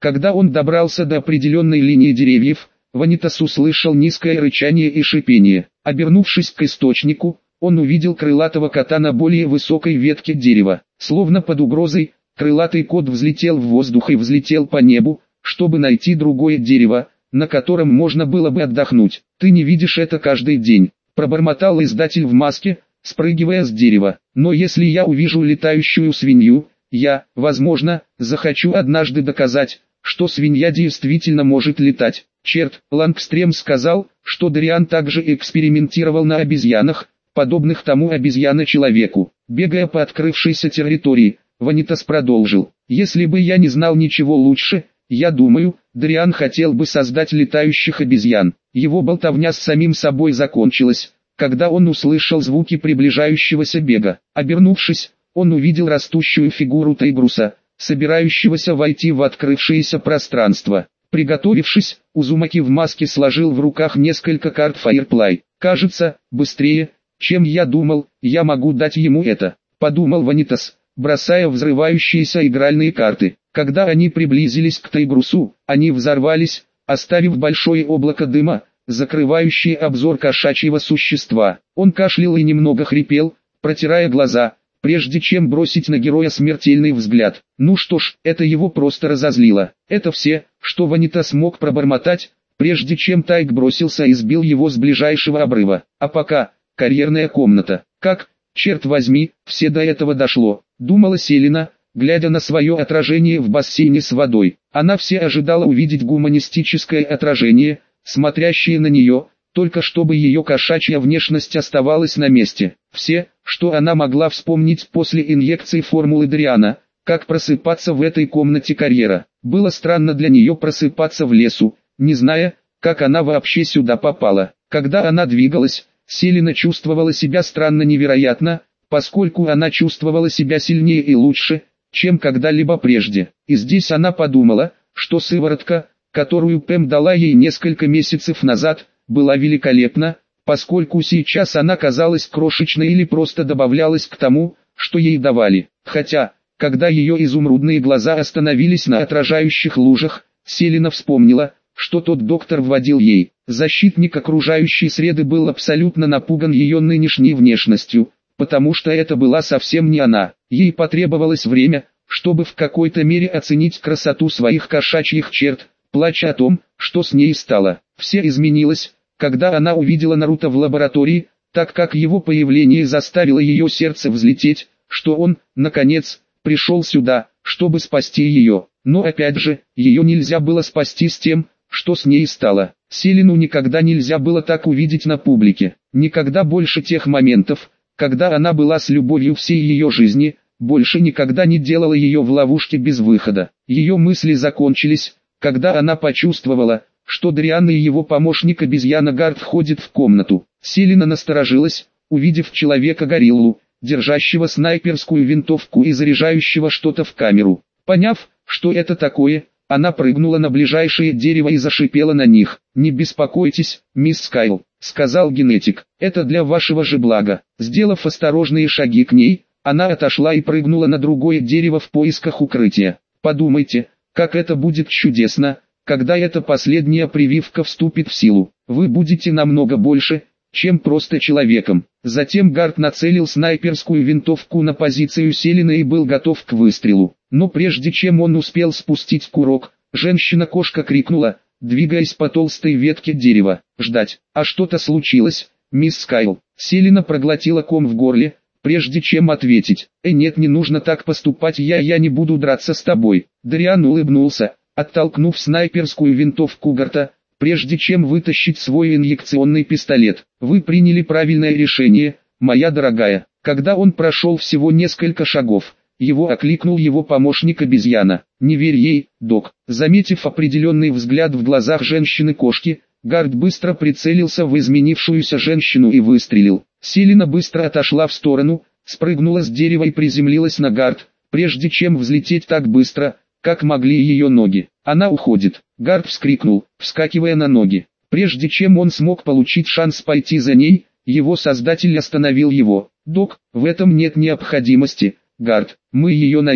Когда он добрался до определенной линии деревьев, Ванитас услышал низкое рычание и шипение. Обернувшись к источнику, он увидел крылатого кота на более высокой ветке дерева. Словно под угрозой, крылатый кот взлетел в воздух и взлетел по небу, чтобы найти другое дерево, на котором можно было бы отдохнуть. «Ты не видишь это каждый день», — пробормотал издатель в маске, спрыгивая с дерева. «Но если я увижу летающую свинью, я, возможно, захочу однажды доказать, что свинья действительно может летать». Черт, Лангстрем сказал, что Дариан также экспериментировал на обезьянах, подобных тому обезьяна-человеку. Бегая по открывшейся территории, Ванитас продолжил: «Если бы я не знал ничего лучше, я думаю, Дариан хотел бы создать летающих обезьян». Его болтовня с самим собой закончилась, когда он услышал звуки приближающегося бега. Обернувшись, он увидел растущую фигуру Тайбруса, собирающегося войти в открывшееся пространство. Приготовившись, Узумаки в маске сложил в руках несколько карт Firefly. «Кажется, быстрее, чем я думал, я могу дать ему это», — подумал Ванитас, бросая взрывающиеся игральные карты. Когда они приблизились к Тайбрусу, они взорвались, оставив большое облако дыма, закрывающее обзор кошачьего существа. Он кашлял и немного хрипел, протирая глаза, прежде чем бросить на героя смертельный взгляд. Ну что ж, это его просто разозлило. Это все, что Ванитас смог пробормотать, прежде чем Тайг бросился и сбил его с ближайшего обрыва. А пока, карьерная комната. Как, черт возьми, все до этого дошло, думала Селина, глядя на свое отражение в бассейне с водой. Она все ожидала увидеть гуманистическое отражение, смотрящее на нее, только чтобы ее кошачья внешность оставалась на месте. Все, что она могла вспомнить после инъекции формулы Дариана, как просыпаться в этой комнате карьера. Было странно для нее просыпаться в лесу, не зная, как она вообще сюда попала. Когда она двигалась, Селина чувствовала себя странно невероятно, поскольку она чувствовала себя сильнее и лучше, чем когда-либо прежде. И здесь она подумала, что сыворотка, которую Пэм дала ей несколько месяцев назад, была великолепна, поскольку сейчас она казалась крошечной или просто добавлялась к тому, что ей давали. Хотя, когда ее изумрудные глаза остановились на отражающих лужах, Селина вспомнила, что тот доктор вводил ей. Защитник окружающей среды был абсолютно напуган ее нынешней внешностью, потому что это была совсем не она. Ей потребовалось время, чтобы в какой-то мере оценить красоту своих кошачьих черт, плача о том, что с ней стало. Все изменилось, когда она увидела Наруто в лаборатории, так как его появление заставило ее сердце взлететь, что он, наконец, пришел сюда, чтобы спасти ее. Но опять же, ее нельзя было спасти с тем, что с ней стало. Селину никогда нельзя было так увидеть на публике. Никогда больше тех моментов, когда она была с любовью всей ее жизни, больше никогда не делала ее в ловушке без выхода. Ее мысли закончились, когда она почувствовала, что Дариан и его помощник обезьяна Гард входят в комнату. Селина насторожилась, увидев человека-гориллу, держащего снайперскую винтовку и заряжающего что-то в камеру. Поняв, что это такое, она прыгнула на ближайшее дерево и зашипела на них. «Не беспокойтесь, мисс Скайл», — сказал генетик, — «это для вашего же блага». Сделав осторожные шаги к ней, она отошла и прыгнула на другое дерево в поисках укрытия. «Подумайте, как это будет чудесно, когда эта последняя прививка вступит в силу. Вы будете намного больше, чем просто человеком». Затем Гард нацелил снайперскую винтовку на позицию Селины и был готов к выстрелу. Но прежде чем он успел спустить курок, женщина-кошка крикнула, двигаясь по толстой ветке дерева: «Ждать!» «А что-то случилось, мисс Скайл?» Селина проглотила ком в горле, прежде чем ответить. «Э, нет, не нужно так поступать, я я не буду драться с тобой». Дариан улыбнулся, оттолкнув снайперскую винтовку Гарта, прежде чем вытащить свой инъекционный пистолет. «Вы приняли правильное решение, моя дорогая». Когда он прошел всего несколько шагов, его окликнул его помощник-обезьяна. «Не верь ей, док». Заметив определенный взгляд в глазах женщины-кошки, Гард быстро прицелился в изменившуюся женщину и выстрелил. Селина быстро отошла в сторону, спрыгнула с дерева и приземлилась на Гард, прежде чем взлететь так быстро, как могли ее ноги. «Она уходит!» Гард вскрикнул, вскакивая на ноги. Прежде чем он смог получить шанс пойти за ней, его создатель остановил его. «Док, в этом нет необходимости, Гард, мы ее найдем».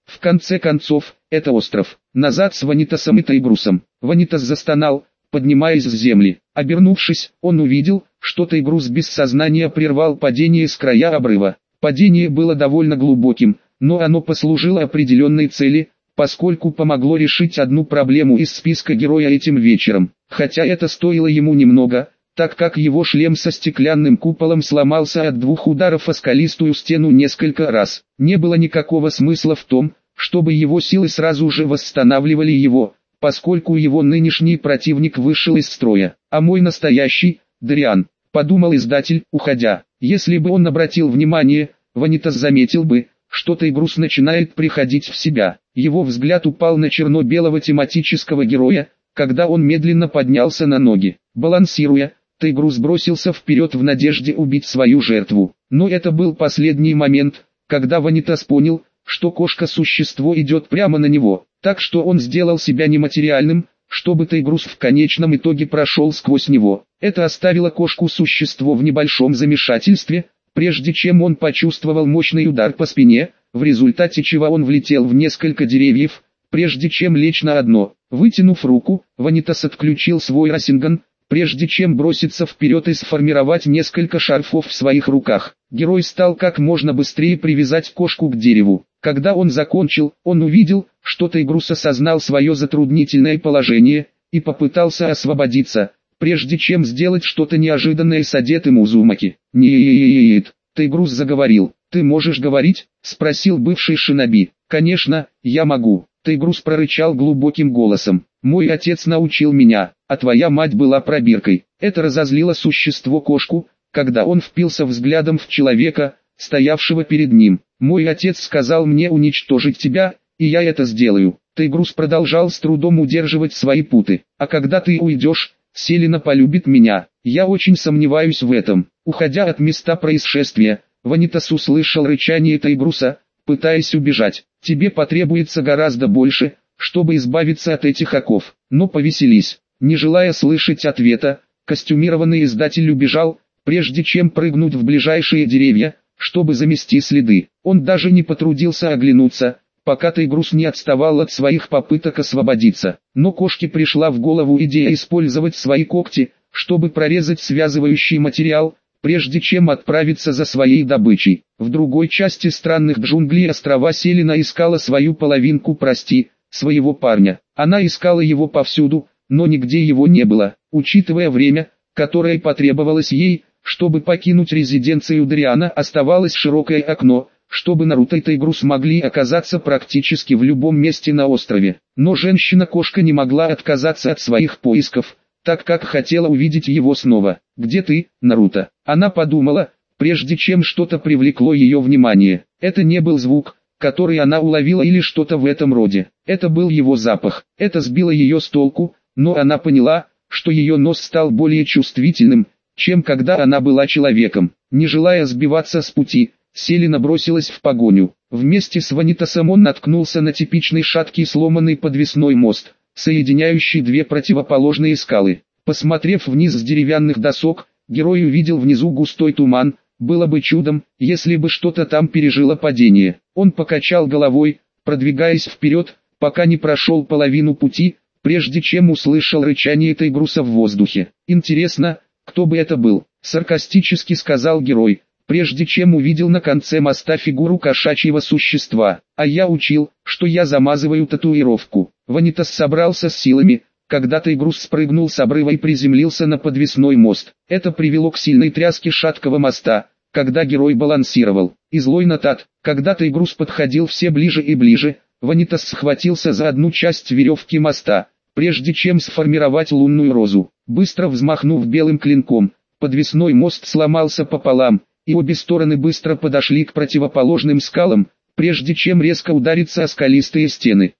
В конце концов, это остров. Назад с Ванитасом и Тайгрусом. Ванитас застонал, поднимаясь с земли. Обернувшись, он увидел, что Тайгрус без сознания прервал падение с края обрыва. Падение было довольно глубоким, но оно послужило определенной цели, поскольку помогло решить одну проблему из списка героя этим вечером. Хотя это стоило ему немного, так как его шлем со стеклянным куполом сломался от двух ударов о скалистую стену несколько раз. Не было никакого смысла в том, чтобы его силы сразу же восстанавливали его, поскольку его нынешний противник вышел из строя. А мой настоящий, Дариан, подумал издатель, уходя. Если бы он обратил внимание, Ванитас заметил бы, что Тайгрус начинает приходить в себя. Его взгляд упал на черно-белого тематического героя, когда он медленно поднялся на ноги. Балансируя, Тайгрус бросился вперед в надежде убить свою жертву. Но это был последний момент, когда Ванитас понял, что кошка-существо идет прямо на него, так что он сделал себя нематериальным, чтобы Тайгрус в конечном итоге прошел сквозь него. Это оставило кошку-существо в небольшом замешательстве, прежде чем он почувствовал мощный удар по спине, в результате чего он влетел в несколько деревьев, прежде чем лечь на одно. Вытянув руку, Ванитас отключил свой Расинган, прежде чем броситься вперед и сформировать несколько шарфов в своих руках. Герой стал как можно быстрее привязать кошку к дереву. Когда он закончил, он увидел, что Тайгрус осознал свое затруднительное положение, и попытался освободиться, прежде чем сделать что-то неожиданное с одетым Узумаки. «Нет», Тайгрус заговорил. «Ты можешь говорить?» — спросил бывший шиноби. «Конечно, я могу». Тайгрус прорычал глубоким голосом. «Мой отец научил меня, а твоя мать была пробиркой». Это разозлило существо кошку, когда он впился взглядом в человека, стоявшего перед ним. «Мой отец сказал мне уничтожить тебя, и я это сделаю». Тайгрус продолжал с трудом удерживать свои путы. «А когда ты уйдешь, Селена полюбит меня. Я очень сомневаюсь в этом». Уходя от места происшествия, Ванитас услышал рычание Тайгруса, пытаясь убежать. «Тебе потребуется гораздо больше, чтобы избавиться от этих оков. Но повеселись». Не желая слышать ответа, костюмированный издатель убежал, прежде чем прыгнуть в ближайшие деревья, чтобы замести следы. Он даже не потрудился оглянуться, пока Тайгрус не отставал от своих попыток освободиться. Но кошке пришла в голову идея использовать свои когти, чтобы прорезать связывающий материал, прежде чем отправиться за своей добычей. В другой части странных джунглей острова Селена искала свою половинку, прости, своего парня. Она искала его повсюду, но нигде его не было. Учитывая время, которое потребовалось ей, чтобы покинуть резиденцию Дариана, оставалось широкое окно, чтобы Наруто и Тайгрус могли оказаться практически в любом месте на острове. Но женщина-кошка не могла отказаться от своих поисков, так как хотела увидеть его снова. «Где ты, Наруто?» Она подумала, прежде чем что-то привлекло ее внимание. Это не был звук, который она уловила или что-то в этом роде. Это был его запах. Это сбило ее с толку, но она поняла, что ее нос стал более чувствительным, чем когда она была человеком. Не желая сбиваться с пути, Селена бросилась в погоню. Вместе с Ванитасом он наткнулся на типичный шаткий сломанный подвесной мост, соединяющий две противоположные скалы. Посмотрев вниз с деревянных досок, герой увидел внизу густой туман. Было бы чудом, если бы что-то там пережило падение. Он покачал головой, продвигаясь вперед, пока не прошел половину пути, прежде чем услышал рычание Тайгруса в воздухе. «Интересно, кто бы это был?» — саркастически сказал герой, прежде чем увидел на конце моста фигуру кошачьего существа. «А я учил, что я замазываю татуировку». Ванитас собрался с силами, когда Тайгрус спрыгнул с обрыва и приземлился на подвесной мост. Это привело к сильной тряске шаткого моста, когда герой балансировал. И злой Натат, когда Тайгрус подходил все ближе и ближе, Ванитас схватился за одну часть веревки моста, прежде чем сформировать лунную розу. Быстро взмахнув белым клинком, подвесной мост сломался пополам, и обе стороны быстро подошли к противоположным скалам, прежде чем резко удариться о скалистые стены.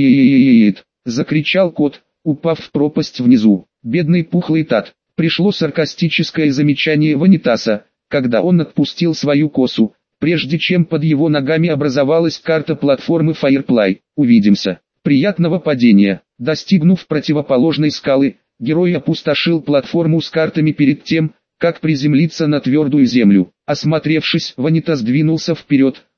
«Нет!» — закричал кот, упав в пропасть внизу. «Бедный пухлый Тат!» — пришло саркастическое замечание Ванитаса, когда он отпустил свою косу, прежде чем под его ногами образовалась карта платформы Firefly. «Увидимся!» Приятного падения! Достигнув противоположной скалы, герой опустошил платформу с картами перед тем, как приземлиться на твердую землю. Осмотревшись, Ванитас двинулся вперед,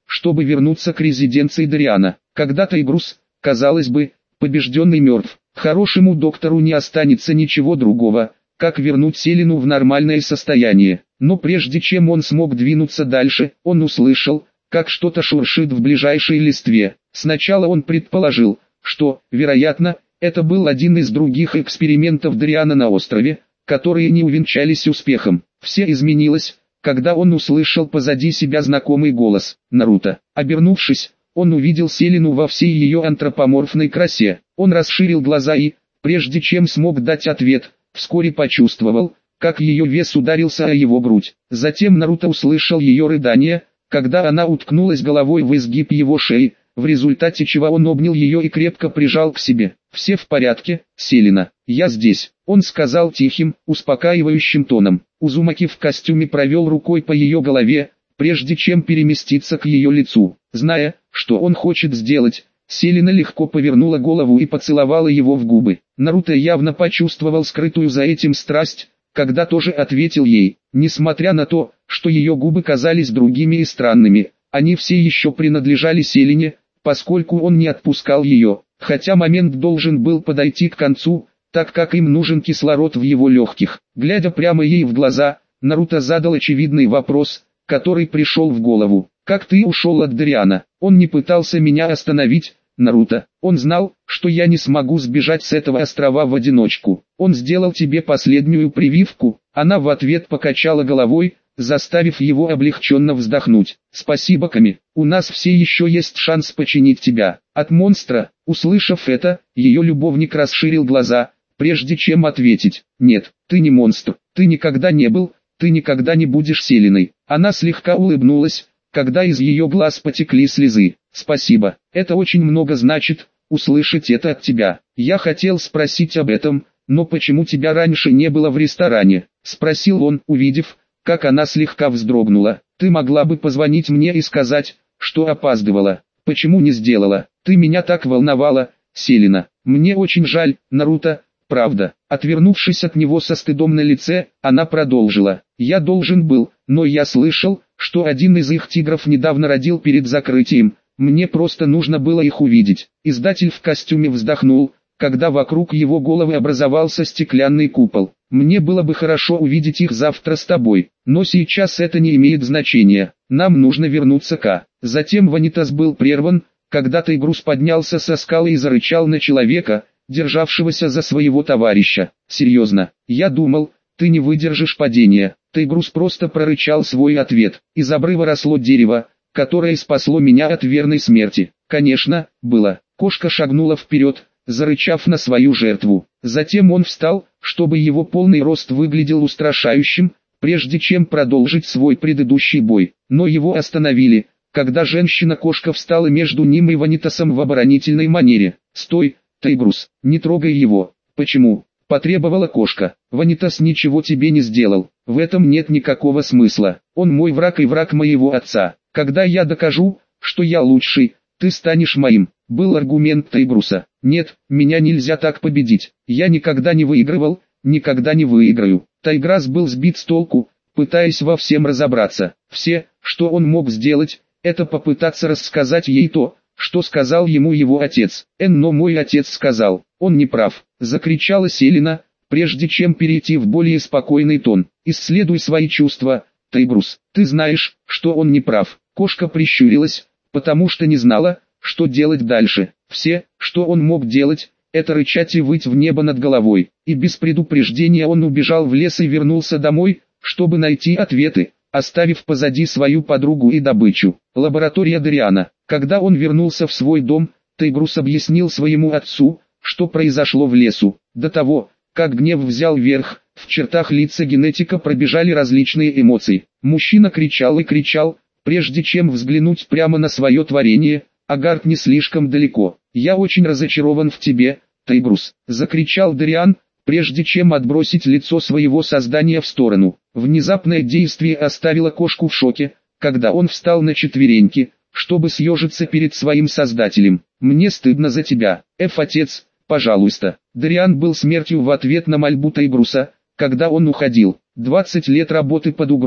чтобы вернуться к резиденции Дариана. Когда Тайгрус, казалось бы, побежденный мертв, хорошему доктору не останется ничего другого, как вернуть Селину в нормальное состояние. Но прежде чем он смог двинуться дальше, он услышал, как что-то шуршит в ближайшей листве. Сначала он предположил, что, вероятно, это был один из других экспериментов Дариана на острове, которые не увенчались успехом. Все изменилось, когда он услышал позади себя знакомый голос «Наруто». Обернувшись, он увидел Селину во всей ее антропоморфной красе. Он расширил глаза и, прежде чем смог дать ответ, вскоре почувствовал, как ее вес ударился о его грудь. Затем Наруто услышал ее рыдание, когда она уткнулась головой в изгиб его шеи, в результате чего он обнял ее и крепко прижал к себе. «Все в порядке, Селина, я здесь», — он сказал тихим, успокаивающим тоном. Узумаки в костюме провел рукой по ее голове, прежде чем переместиться к ее лицу. Зная, что он хочет сделать, Селина легко повернула голову и поцеловала его в губы. Наруто явно почувствовал скрытую за этим страсть, когда тоже ответил ей. Несмотря на то, что ее губы казались другими и странными, они все еще принадлежали Селине, поскольку он не отпускал ее, хотя момент должен был подойти к концу, так как им нужен кислород в его легких. Глядя прямо ей в глаза, Наруто задал очевидный вопрос, который пришел в голову. «Как ты ушел от Дариана?» Он не пытался меня остановить, Наруто. Он знал, что я не смогу сбежать с этого острова в одиночку. Он сделал тебе последнюю прививку. Она в ответ покачала головой, заставив его облегченно вздохнуть. «Спасибо, Ками, у нас все еще есть шанс починить тебя от монстра». Услышав это, ее любовник расширил глаза, прежде чем ответить. «Нет, ты не монстр, ты никогда не был, ты никогда не будешь Селиной». Она слегка улыбнулась, когда из ее глаз потекли слезы. «Спасибо, это очень много значит, услышать это от тебя. Я хотел спросить об этом, но почему тебя раньше не было в ресторане?» Спросил он, увидев, как она слегка вздрогнула. «Ты могла бы позвонить мне и сказать, что опаздывала. Почему не сделала? Ты меня так волновала, Селина. Мне очень жаль, Наруто, правда». Отвернувшись от него со стыдом на лице, она продолжила. «Я должен был, но я слышал, что один из их тигров недавно родил перед закрытием. Мне просто нужно было их увидеть». Издатель в костюме вздохнул, когда вокруг его головы образовался стеклянный купол. «Мне было бы хорошо увидеть их завтра с тобой, но сейчас это не имеет значения. Нам нужно вернуться к...» Затем Ванитас был прерван, когда Тайгрус поднялся со скалы и зарычал на человека, державшегося за своего товарища. «Серьезно, я думал, ты не выдержишь падения». Тайгрус просто прорычал свой ответ. Из обрыва росло дерево, которое спасло меня от верной смерти. Конечно, было. Кошка шагнула вперед, зарычав на свою жертву. Затем он встал, чтобы его полный рост выглядел устрашающим, прежде чем продолжить свой предыдущий бой. Но его остановили, когда женщина-кошка встала между ним и Ванитасом в оборонительной манере. «Стой, Тайгрус, не трогай его». «Почему?» — потребовала кошка. «Ванитас ничего тебе не сделал. В этом нет никакого смысла. Он мой враг и враг моего отца. Когда я докажу, что я лучший, ты станешь моим», — был аргумент Тайгруса. «Нет, меня нельзя так победить. Я никогда не выигрывал, никогда не выиграю». Тайграс был сбит с толку, пытаясь во всем разобраться. Все, что он мог сделать, это попытаться рассказать ей то, что сказал ему его отец. «Эн, но мой отец сказал, он не прав», — закричала Селина, прежде чем перейти в более спокойный тон. «Исследуй свои чувства, Тайгрус. Ты знаешь, что он не прав». Кошка прищурилась, потому что не знала, что делать дальше. Все, что он мог делать, это рычать и выть в небо над головой. И без предупреждения он убежал в лес и вернулся домой, чтобы найти ответы, оставив позади свою подругу и добычу. Лаборатория Дариана. Когда он вернулся в свой дом, Тайгрус объяснил своему отцу, что произошло в лесу. До того, как гнев взял верх, в чертах лица генетика пробежали различные эмоции. Мужчина кричал и кричал, прежде чем взглянуть прямо на свое творение. «Агарт не слишком далеко. Я очень разочарован в тебе, Тайгрус», — закричал Дариан, прежде чем отбросить лицо своего создания в сторону. Внезапное действие оставило кошку в шоке, когда он встал на четвереньки, чтобы съежиться перед своим создателем. «Мне стыдно за тебя, Эф, отец, пожалуйста». Дариан был смертью в ответ на мольбу Тайгруса, когда он уходил. двадцать лет работы под угрозой.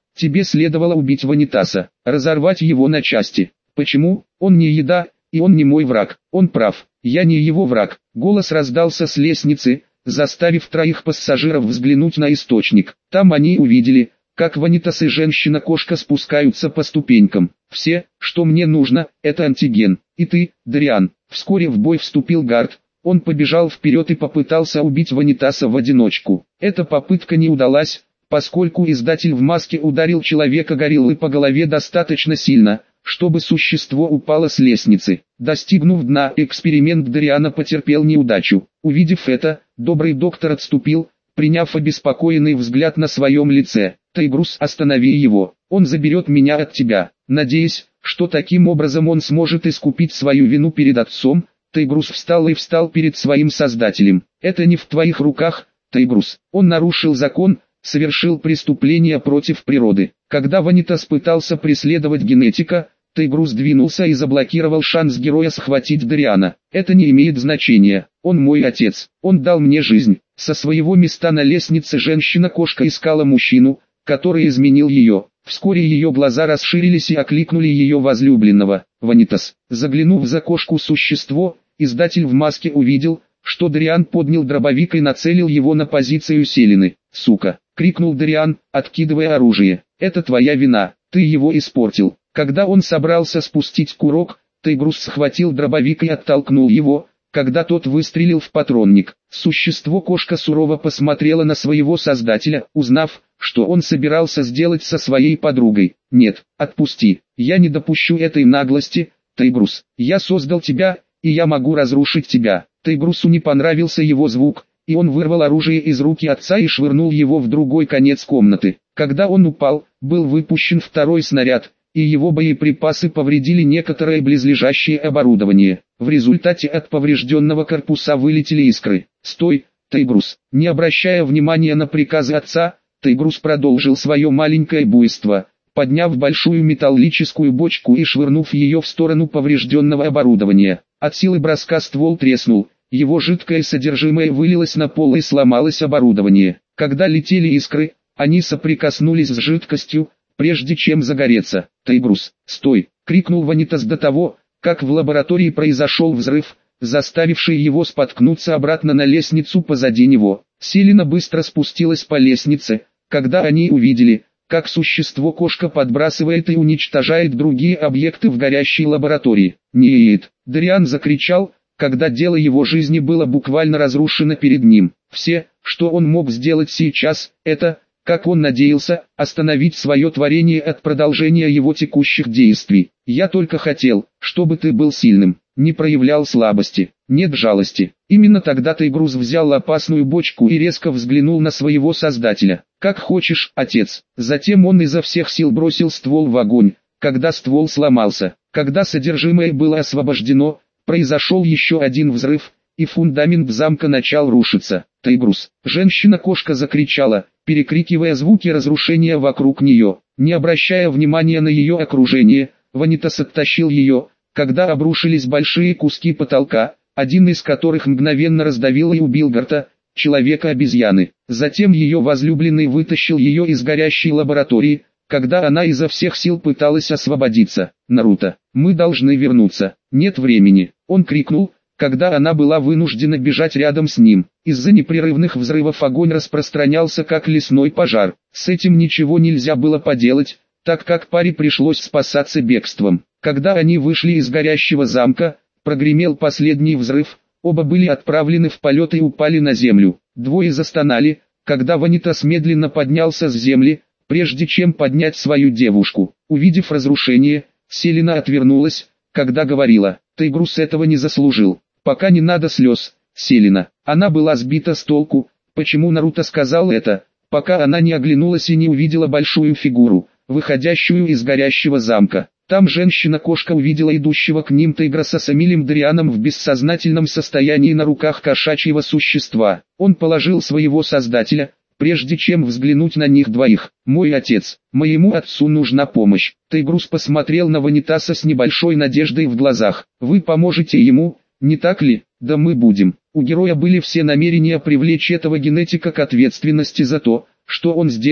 тебе следовало убить Ванитаса, разорвать его на части. Почему? Он не еда, и он не мой враг. Он прав, я не его враг. Голос раздался с лестницы, заставив троих пассажиров взглянуть на источник. Там они увидели, как Ванитас и женщина-кошка спускаются по ступенькам. Все, что мне нужно, это антиген. И ты, Дариан. Вскоре в бой вступил Гард. Он побежал вперед и попытался убить Ванитаса в одиночку. Эта попытка не удалась, поскольку издатель в маске ударил человека-гориллы по голове достаточно сильно, чтобы существо упало с лестницы. Достигнув дна, эксперимент Дариана потерпел неудачу. Увидев это, добрый доктор отступил, приняв обеспокоенный взгляд на своем лице. «Тайбрус, останови его, он заберет меня от тебя». Надеясь, что таким образом он сможет искупить свою вину перед отцом, Тайбрус встал и встал перед своим создателем. «Это не в твоих руках, Тайбрус. Он нарушил закон, совершил преступление против природы». Когда Ванитас пытался преследовать генетика, Тайбрус двинулся и заблокировал шанс героя схватить Дариана. «Это не имеет значения, он мой отец, он дал мне жизнь». Со своего места на лестнице женщина-кошка искала мужчину, который изменил ее. Вскоре ее глаза расширились и окликнули ее возлюбленного. «Ванитас». Заглянув за кошку существо, издатель в маске увидел, что Дариан поднял дробовик и нацелил его на позицию Селины. «Сука!» — крикнул Дариан, откидывая оружие. «Это твоя вина, ты его испортил». Когда он собрался спустить курок, Тайбрус схватил дробовик и оттолкнул его, когда тот выстрелил в патронник. Существо-кошка сурово посмотрело на своего создателя, узнав, что он собирался сделать со своей подругой. «Нет, отпусти, я не допущу этой наглости, Тайбрус. Я создал тебя, и я могу разрушить тебя». Тайбрусу не понравился его звук, и он вырвал оружие из руки отца и швырнул его в другой конец комнаты. Когда он упал, был выпущен второй снаряд, и его боеприпасы повредили некоторое близлежащее оборудование. В результате от поврежденного корпуса вылетели искры. «Стой, Тайбрус!» Не обращая внимания на приказы отца, Тайбрус продолжил свое маленькое буйство, подняв большую металлическую бочку и швырнув ее в сторону поврежденного оборудования. От силы броска ствол треснул, его жидкое содержимое вылилось на пол и сломалось оборудование. Когда летели искры, они соприкоснулись с жидкостью, прежде чем загореться. «Тайбрус, стой!» — крикнул Ванитас до того, как в лаборатории произошел взрыв, заставивший его споткнуться обратно на лестницу позади него. Селина быстро спустилась по лестнице, когда они увидели, как существо-кошка подбрасывает и уничтожает другие объекты в горящей лаборатории. «Нет!» — Дариан закричал, когда дело его жизни было буквально разрушено перед ним. Все, что он мог сделать сейчас, это, как он надеялся, остановить свое творение от продолжения его текущих действий. «Я только хотел, чтобы ты был сильным, не проявлял слабости, нет жалости». Именно тогда Тайбрус взял опасную бочку и резко взглянул на своего создателя. «Как хочешь, отец». Затем он изо всех сил бросил ствол в огонь, когда ствол сломался. Когда содержимое было освобождено, произошел еще один взрыв, и фундамент замка начал рушиться. «Тайбрус!» Женщина-кошка закричала, перекрикивая звуки разрушения вокруг нее. Не обращая внимания на ее окружение, Ванитас оттащил ее, когда обрушились большие куски потолка, один из которых мгновенно раздавил и убил Гарта, человека-обезьяны. Затем ее возлюбленный вытащил ее из горящей лаборатории, когда она изо всех сил пыталась освободиться. «Наруто, мы должны вернуться, нет времени!» Он крикнул, когда она была вынуждена бежать рядом с ним. Из-за непрерывных взрывов огонь распространялся как лесной пожар. С этим ничего нельзя было поделать, так как паре пришлось спасаться бегством. Когда они вышли из горящего замка, прогремел последний взрыв, оба были отправлены в полет и упали на землю. Двое застонали, когда Ванитас медленно поднялся с земли, прежде чем поднять свою девушку. Увидев разрушение, Селина отвернулась, когда говорила: «Тайбрус этого не заслужил». «Пока не надо слез, Селина». Она была сбита с толку, почему Наруто сказал это, пока она не оглянулась и не увидела большую фигуру, выходящую из горящего замка. Там женщина-кошка увидела идущего к ним Тайграса с Эмилем Дарианом в бессознательном состоянии на руках кошачьего существа. Он положил своего создателя, прежде чем взглянуть на них двоих. «Мой отец, моему отцу нужна помощь». Тайгрус посмотрел на Ванитаса с небольшой надеждой в глазах. «Вы поможете ему, не так ли?» «Да, мы будем». У героя были все намерения привлечь этого генетика к ответственности за то, что он сделал,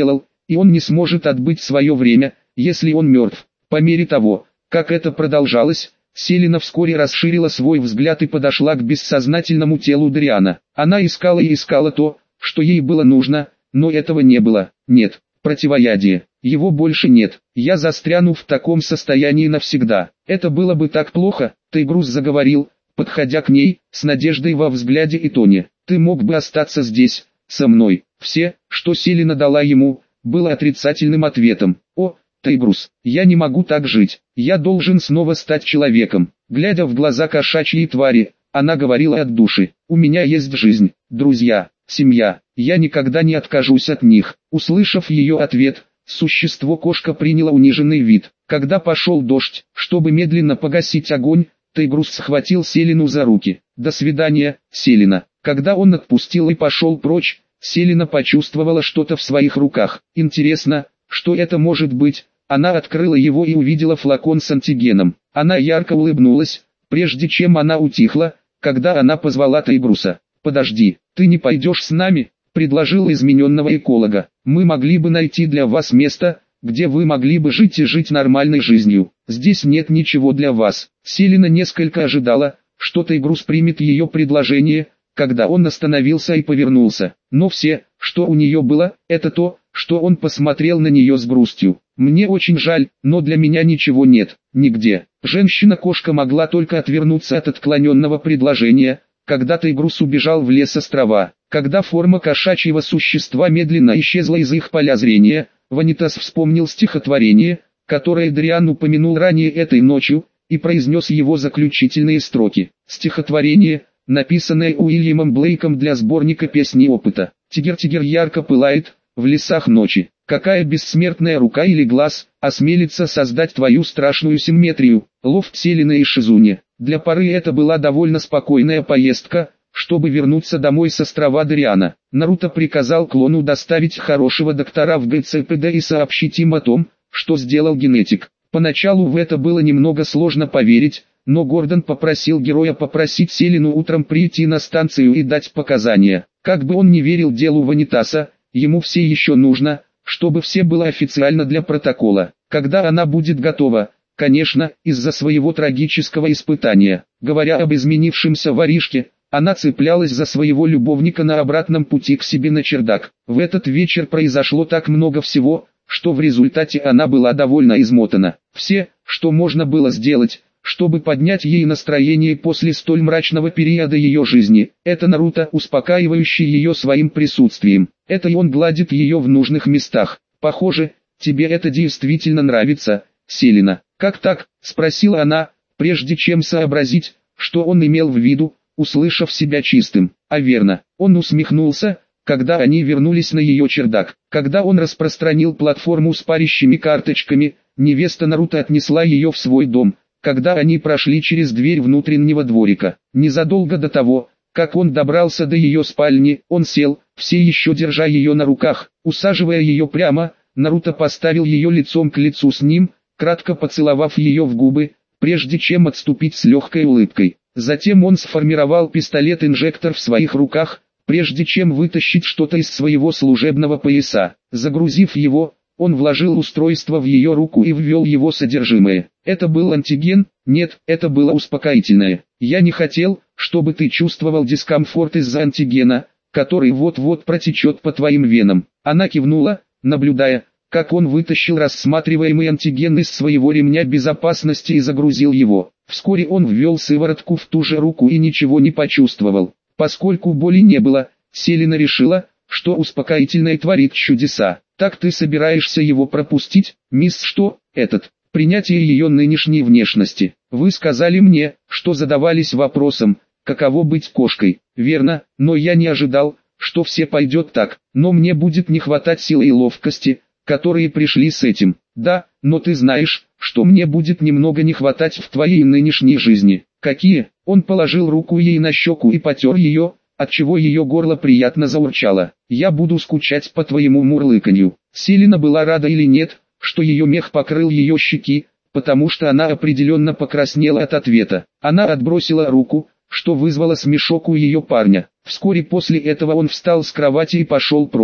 и он не сможет отбыть свое время, если он мертв. По мере того, как это продолжалось, Селена вскоре расширила свой взгляд и подошла к бессознательному телу Дариана. Она искала и искала то, что ей было нужно, но этого не было. Нет, противоядие. Его больше нет. Я застряну в таком состоянии навсегда. Это было бы так плохо, Тейбрус заговорил, подходя к ней, с надеждой во взгляде и тоне. Ты мог бы остаться здесь, со мной. Все, что Селена дала ему, было отрицательным ответом. О, Тейбрус, я не могу так жить. Я должен снова стать человеком. Глядя в глаза кошачьей твари, она говорила от души. У меня есть жизнь, друзья, семья. Я никогда не откажусь от них. Услышав ее ответ, существо-кошка приняло униженный вид. Когда пошел дождь, чтобы медленно погасить огонь, Тейбрус схватил Селену за руки. «До свидания, Селена». Когда он отпустил и пошел прочь, Селена почувствовала что-то в своих руках. Интересно, что это может быть? Она открыла его и увидела флакон с антигеном. Она ярко улыбнулась, прежде чем она утихла, когда она позвала Тейбруса. «Подожди, ты не пойдешь с нами?» – предложил измененного эколога. «Мы могли бы найти для вас место, где вы могли бы жить и жить нормальной жизнью. Здесь нет ничего для вас». Селена несколько ожидала, что Тейбрус примет ее предложение, когда он остановился и повернулся. Но все, что у нее было, это то, что он посмотрел на нее с грустью. «Мне очень жаль, но для меня ничего нет, нигде». Женщина-кошка могла только отвернуться от отклоненного предложения, когда Тейбрус убежал в лес острова. Когда форма кошачьего существа медленно исчезла из их поля зрения, Ванитас вспомнил стихотворение, которое Дариан упомянул ранее этой ночью, и произнес его заключительные строки. Стихотворение, написанное Уильямом Блейком для сборника «Песни опыта». «Тигер-тигер ярко пылает, в лесах ночи. Какая бессмертная рука или глаз осмелится создать твою страшную симметрию?» Лофт Селены и Шизуни. Для поры это была довольно спокойная поездка, чтобы вернуться домой с острова Дариана. Наруто приказал клону доставить хорошего доктора в ГЦПД и сообщить им о том, что сделал генетик. Поначалу в это было немного сложно поверить, но Гордон попросил героя попросить Селену утром прийти на станцию и дать показания. Как бы он ни верил делу Ванитаса, ему все еще нужно, чтобы все было официально для протокола. Когда она будет готова, конечно, из-за своего трагического испытания. Говоря об изменившемся воришке, она цеплялась за своего любовника на обратном пути к себе на чердак. В этот вечер произошло так много всего, что в результате она была довольно измотана. Все, что можно было сделать, чтобы поднять ей настроение после столь мрачного периода ее жизни, это Наруто, успокаивающий ее своим присутствием. Это и он гладит ее в нужных местах. «Похоже, тебе это действительно нравится, Селена». «Как так?» – спросила она, прежде чем сообразить, что он имел в виду, услышав себя чистым. «А верно». Он усмехнулся, когда они вернулись на ее чердак. Когда он распространил платформу с парящими карточками, невеста Наруто отнесла ее в свой дом. Когда они прошли через дверь внутреннего дворика, незадолго до того, как он добрался до ее спальни, он сел, все еще держа ее на руках. Усаживая ее прямо, Наруто поставил ее лицом к лицу с ним, кратко поцеловав ее в губы, прежде чем отступить с легкой улыбкой. Затем он сформировал пистолет-инжектор в своих руках, прежде чем вытащить что-то из своего служебного пояса. Загрузив его, он вложил устройство в ее руку и ввел его содержимое. Это был антиген? Нет, это было успокоительное. Я не хотел, чтобы ты чувствовал дискомфорт из-за антигена, который вот-вот протечет по твоим венам. Она кивнула, наблюдая, как он вытащил рассматриваемый антиген из своего ремня безопасности и загрузил его. Вскоре он ввел сыворотку в ту же руку и ничего не почувствовал. Поскольку боли не было, Селена решила, что успокоительное творит чудеса. «Так ты собираешься его пропустить, мисс что, этот?» Принятие ее нынешней внешности. Вы сказали мне, что задавались вопросом, каково быть кошкой. Верно, но я не ожидал, что все пойдет так. Но мне будет не хватать силы и ловкости, которые пришли с этим. Да, но ты знаешь, что мне будет немного не хватать в твоей нынешней жизни. Какие? Он положил руку ей на щеку и потер ее, отчего ее горло приятно заурчало. «Я буду скучать по твоему мурлыканью». Селена была рада или нет, что ее мех покрыл ее щеки, потому что она определенно покраснела от ответа. Она отбросила руку, что вызвало смешок у ее парня. Вскоре после этого он встал с кровати и пошел прочь.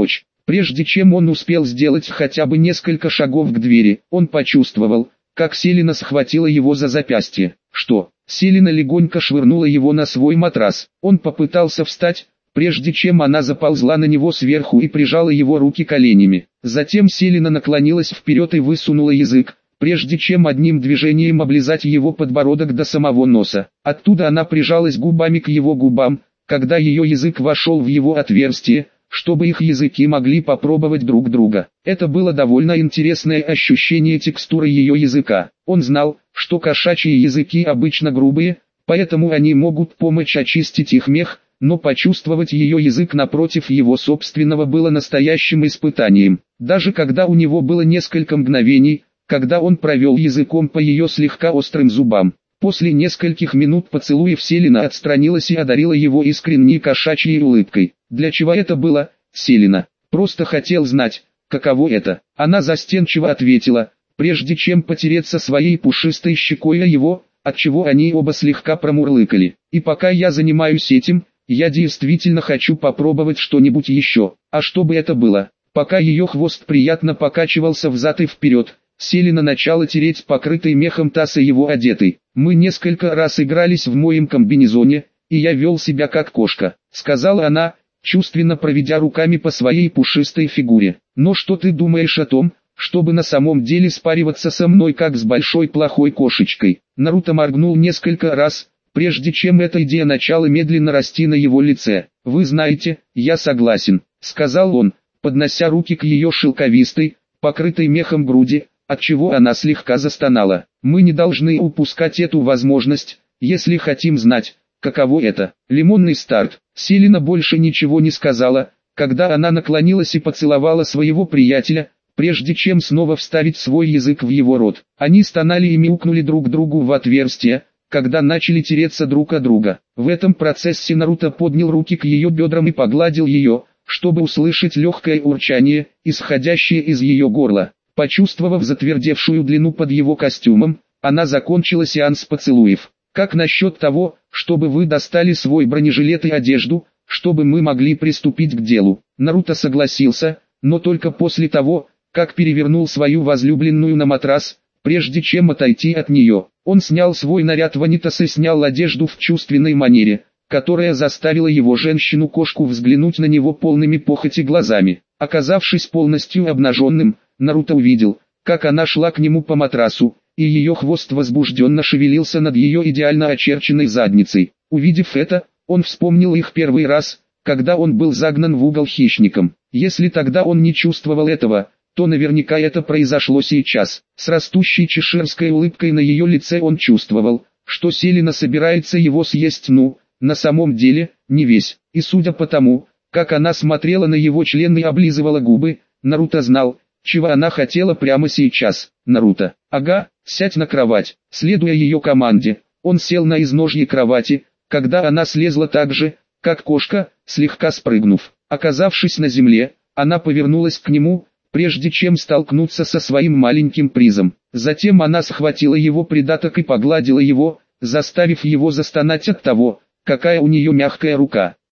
Прежде чем он успел сделать хотя бы несколько шагов к двери, он почувствовал, как Селина схватила его за запястье. Что? Селина легонько швырнула его на свой матрас. Он попытался встать, прежде чем она заползла на него сверху и прижала его руки коленями. Затем Селина наклонилась вперед и высунула язык, прежде чем одним движением облизать его подбородок до самого носа. Оттуда она прижалась губами к его губам, когда ее язык вошел в его отверстие, чтобы их языки могли попробовать друг друга. Это было довольно интересное ощущение текстуры ее языка. Он знал, что кошачьи языки обычно грубые, поэтому они могут помочь очистить их мех, но почувствовать ее язык напротив его собственного было настоящим испытанием. Даже когда у него было несколько мгновений, когда он провел языком по ее слегка острым зубам. После нескольких минут поцелуев Селина отстранилась и одарила его искренней кошачьей улыбкой. Для чего это было, Селина? Просто хотел знать, каково это. Она застенчиво ответила, прежде чем потереться своей пушистой щекой о его, отчего они оба слегка промурлыкали. И пока я занимаюсь этим, я действительно хочу попробовать что-нибудь еще. А что бы это было? Пока ее хвост приятно покачивался взад и вперед, Селина начала тереть покрытый мехом таз и его одетый. «Мы несколько раз игрались в моем комбинезоне, и я вел себя как кошка», — сказала она, чувственно проведя руками по своей пушистой фигуре. «Но что ты думаешь о том, чтобы на самом деле спариваться со мной как с большой плохой кошечкой?» Наруто моргнул несколько раз, прежде чем эта идея начала медленно расти на его лице. «Вы знаете, я согласен», — сказал он, поднося руки к ее шелковистой, покрытой мехом груди, отчего она слегка застонала. «Мы не должны упускать эту возможность, если хотим знать, каково это». Лимонный старт. Селина больше ничего не сказала, когда она наклонилась и поцеловала своего приятеля, прежде чем снова вставить свой язык в его рот. Они стонали и мяукнули друг другу в отверстие, когда начали тереться друг о друга. В этом процессе Наруто поднял руки к ее бедрам и погладил ее, чтобы услышать легкое урчание, исходящее из ее горла. Почувствовав затвердевшую длину под его костюмом, она закончила сеанс поцелуев. «Как насчет того, чтобы вы достали свой бронежилет и одежду, чтобы мы могли приступить к делу?» Наруто согласился, но только после того, как перевернул свою возлюбленную на матрас, прежде чем отойти от нее. Он снял свой наряд ванитас и снял одежду в чувственной манере, которая заставила его женщину-кошку взглянуть на него полными похоти глазами. Оказавшись полностью обнаженным, Наруто увидел, как она шла к нему по матрасу, и ее хвост возбужденно шевелился над ее идеально очерченной задницей. Увидев это, он вспомнил их первый раз, когда он был загнан в угол хищником. Если тогда он не чувствовал этого, то наверняка это произошло сейчас. С растущей чеширской улыбкой на ее лице он чувствовал, что Селина собирается его съесть, ну, на самом деле, не весь. И судя по тому, как она смотрела на его член и облизывала губы, Наруто знал, чего она хотела прямо сейчас. «Наруто, ага, сядь на кровать». Следуя ее команде, он сел на изножье кровати, когда она слезла так же, как кошка, слегка спрыгнув. Оказавшись на земле, она повернулась к нему, прежде чем столкнуться со своим маленьким призом. Затем она схватила его придаток и погладила его, заставив его застонать от того, какая у нее мягкая рука.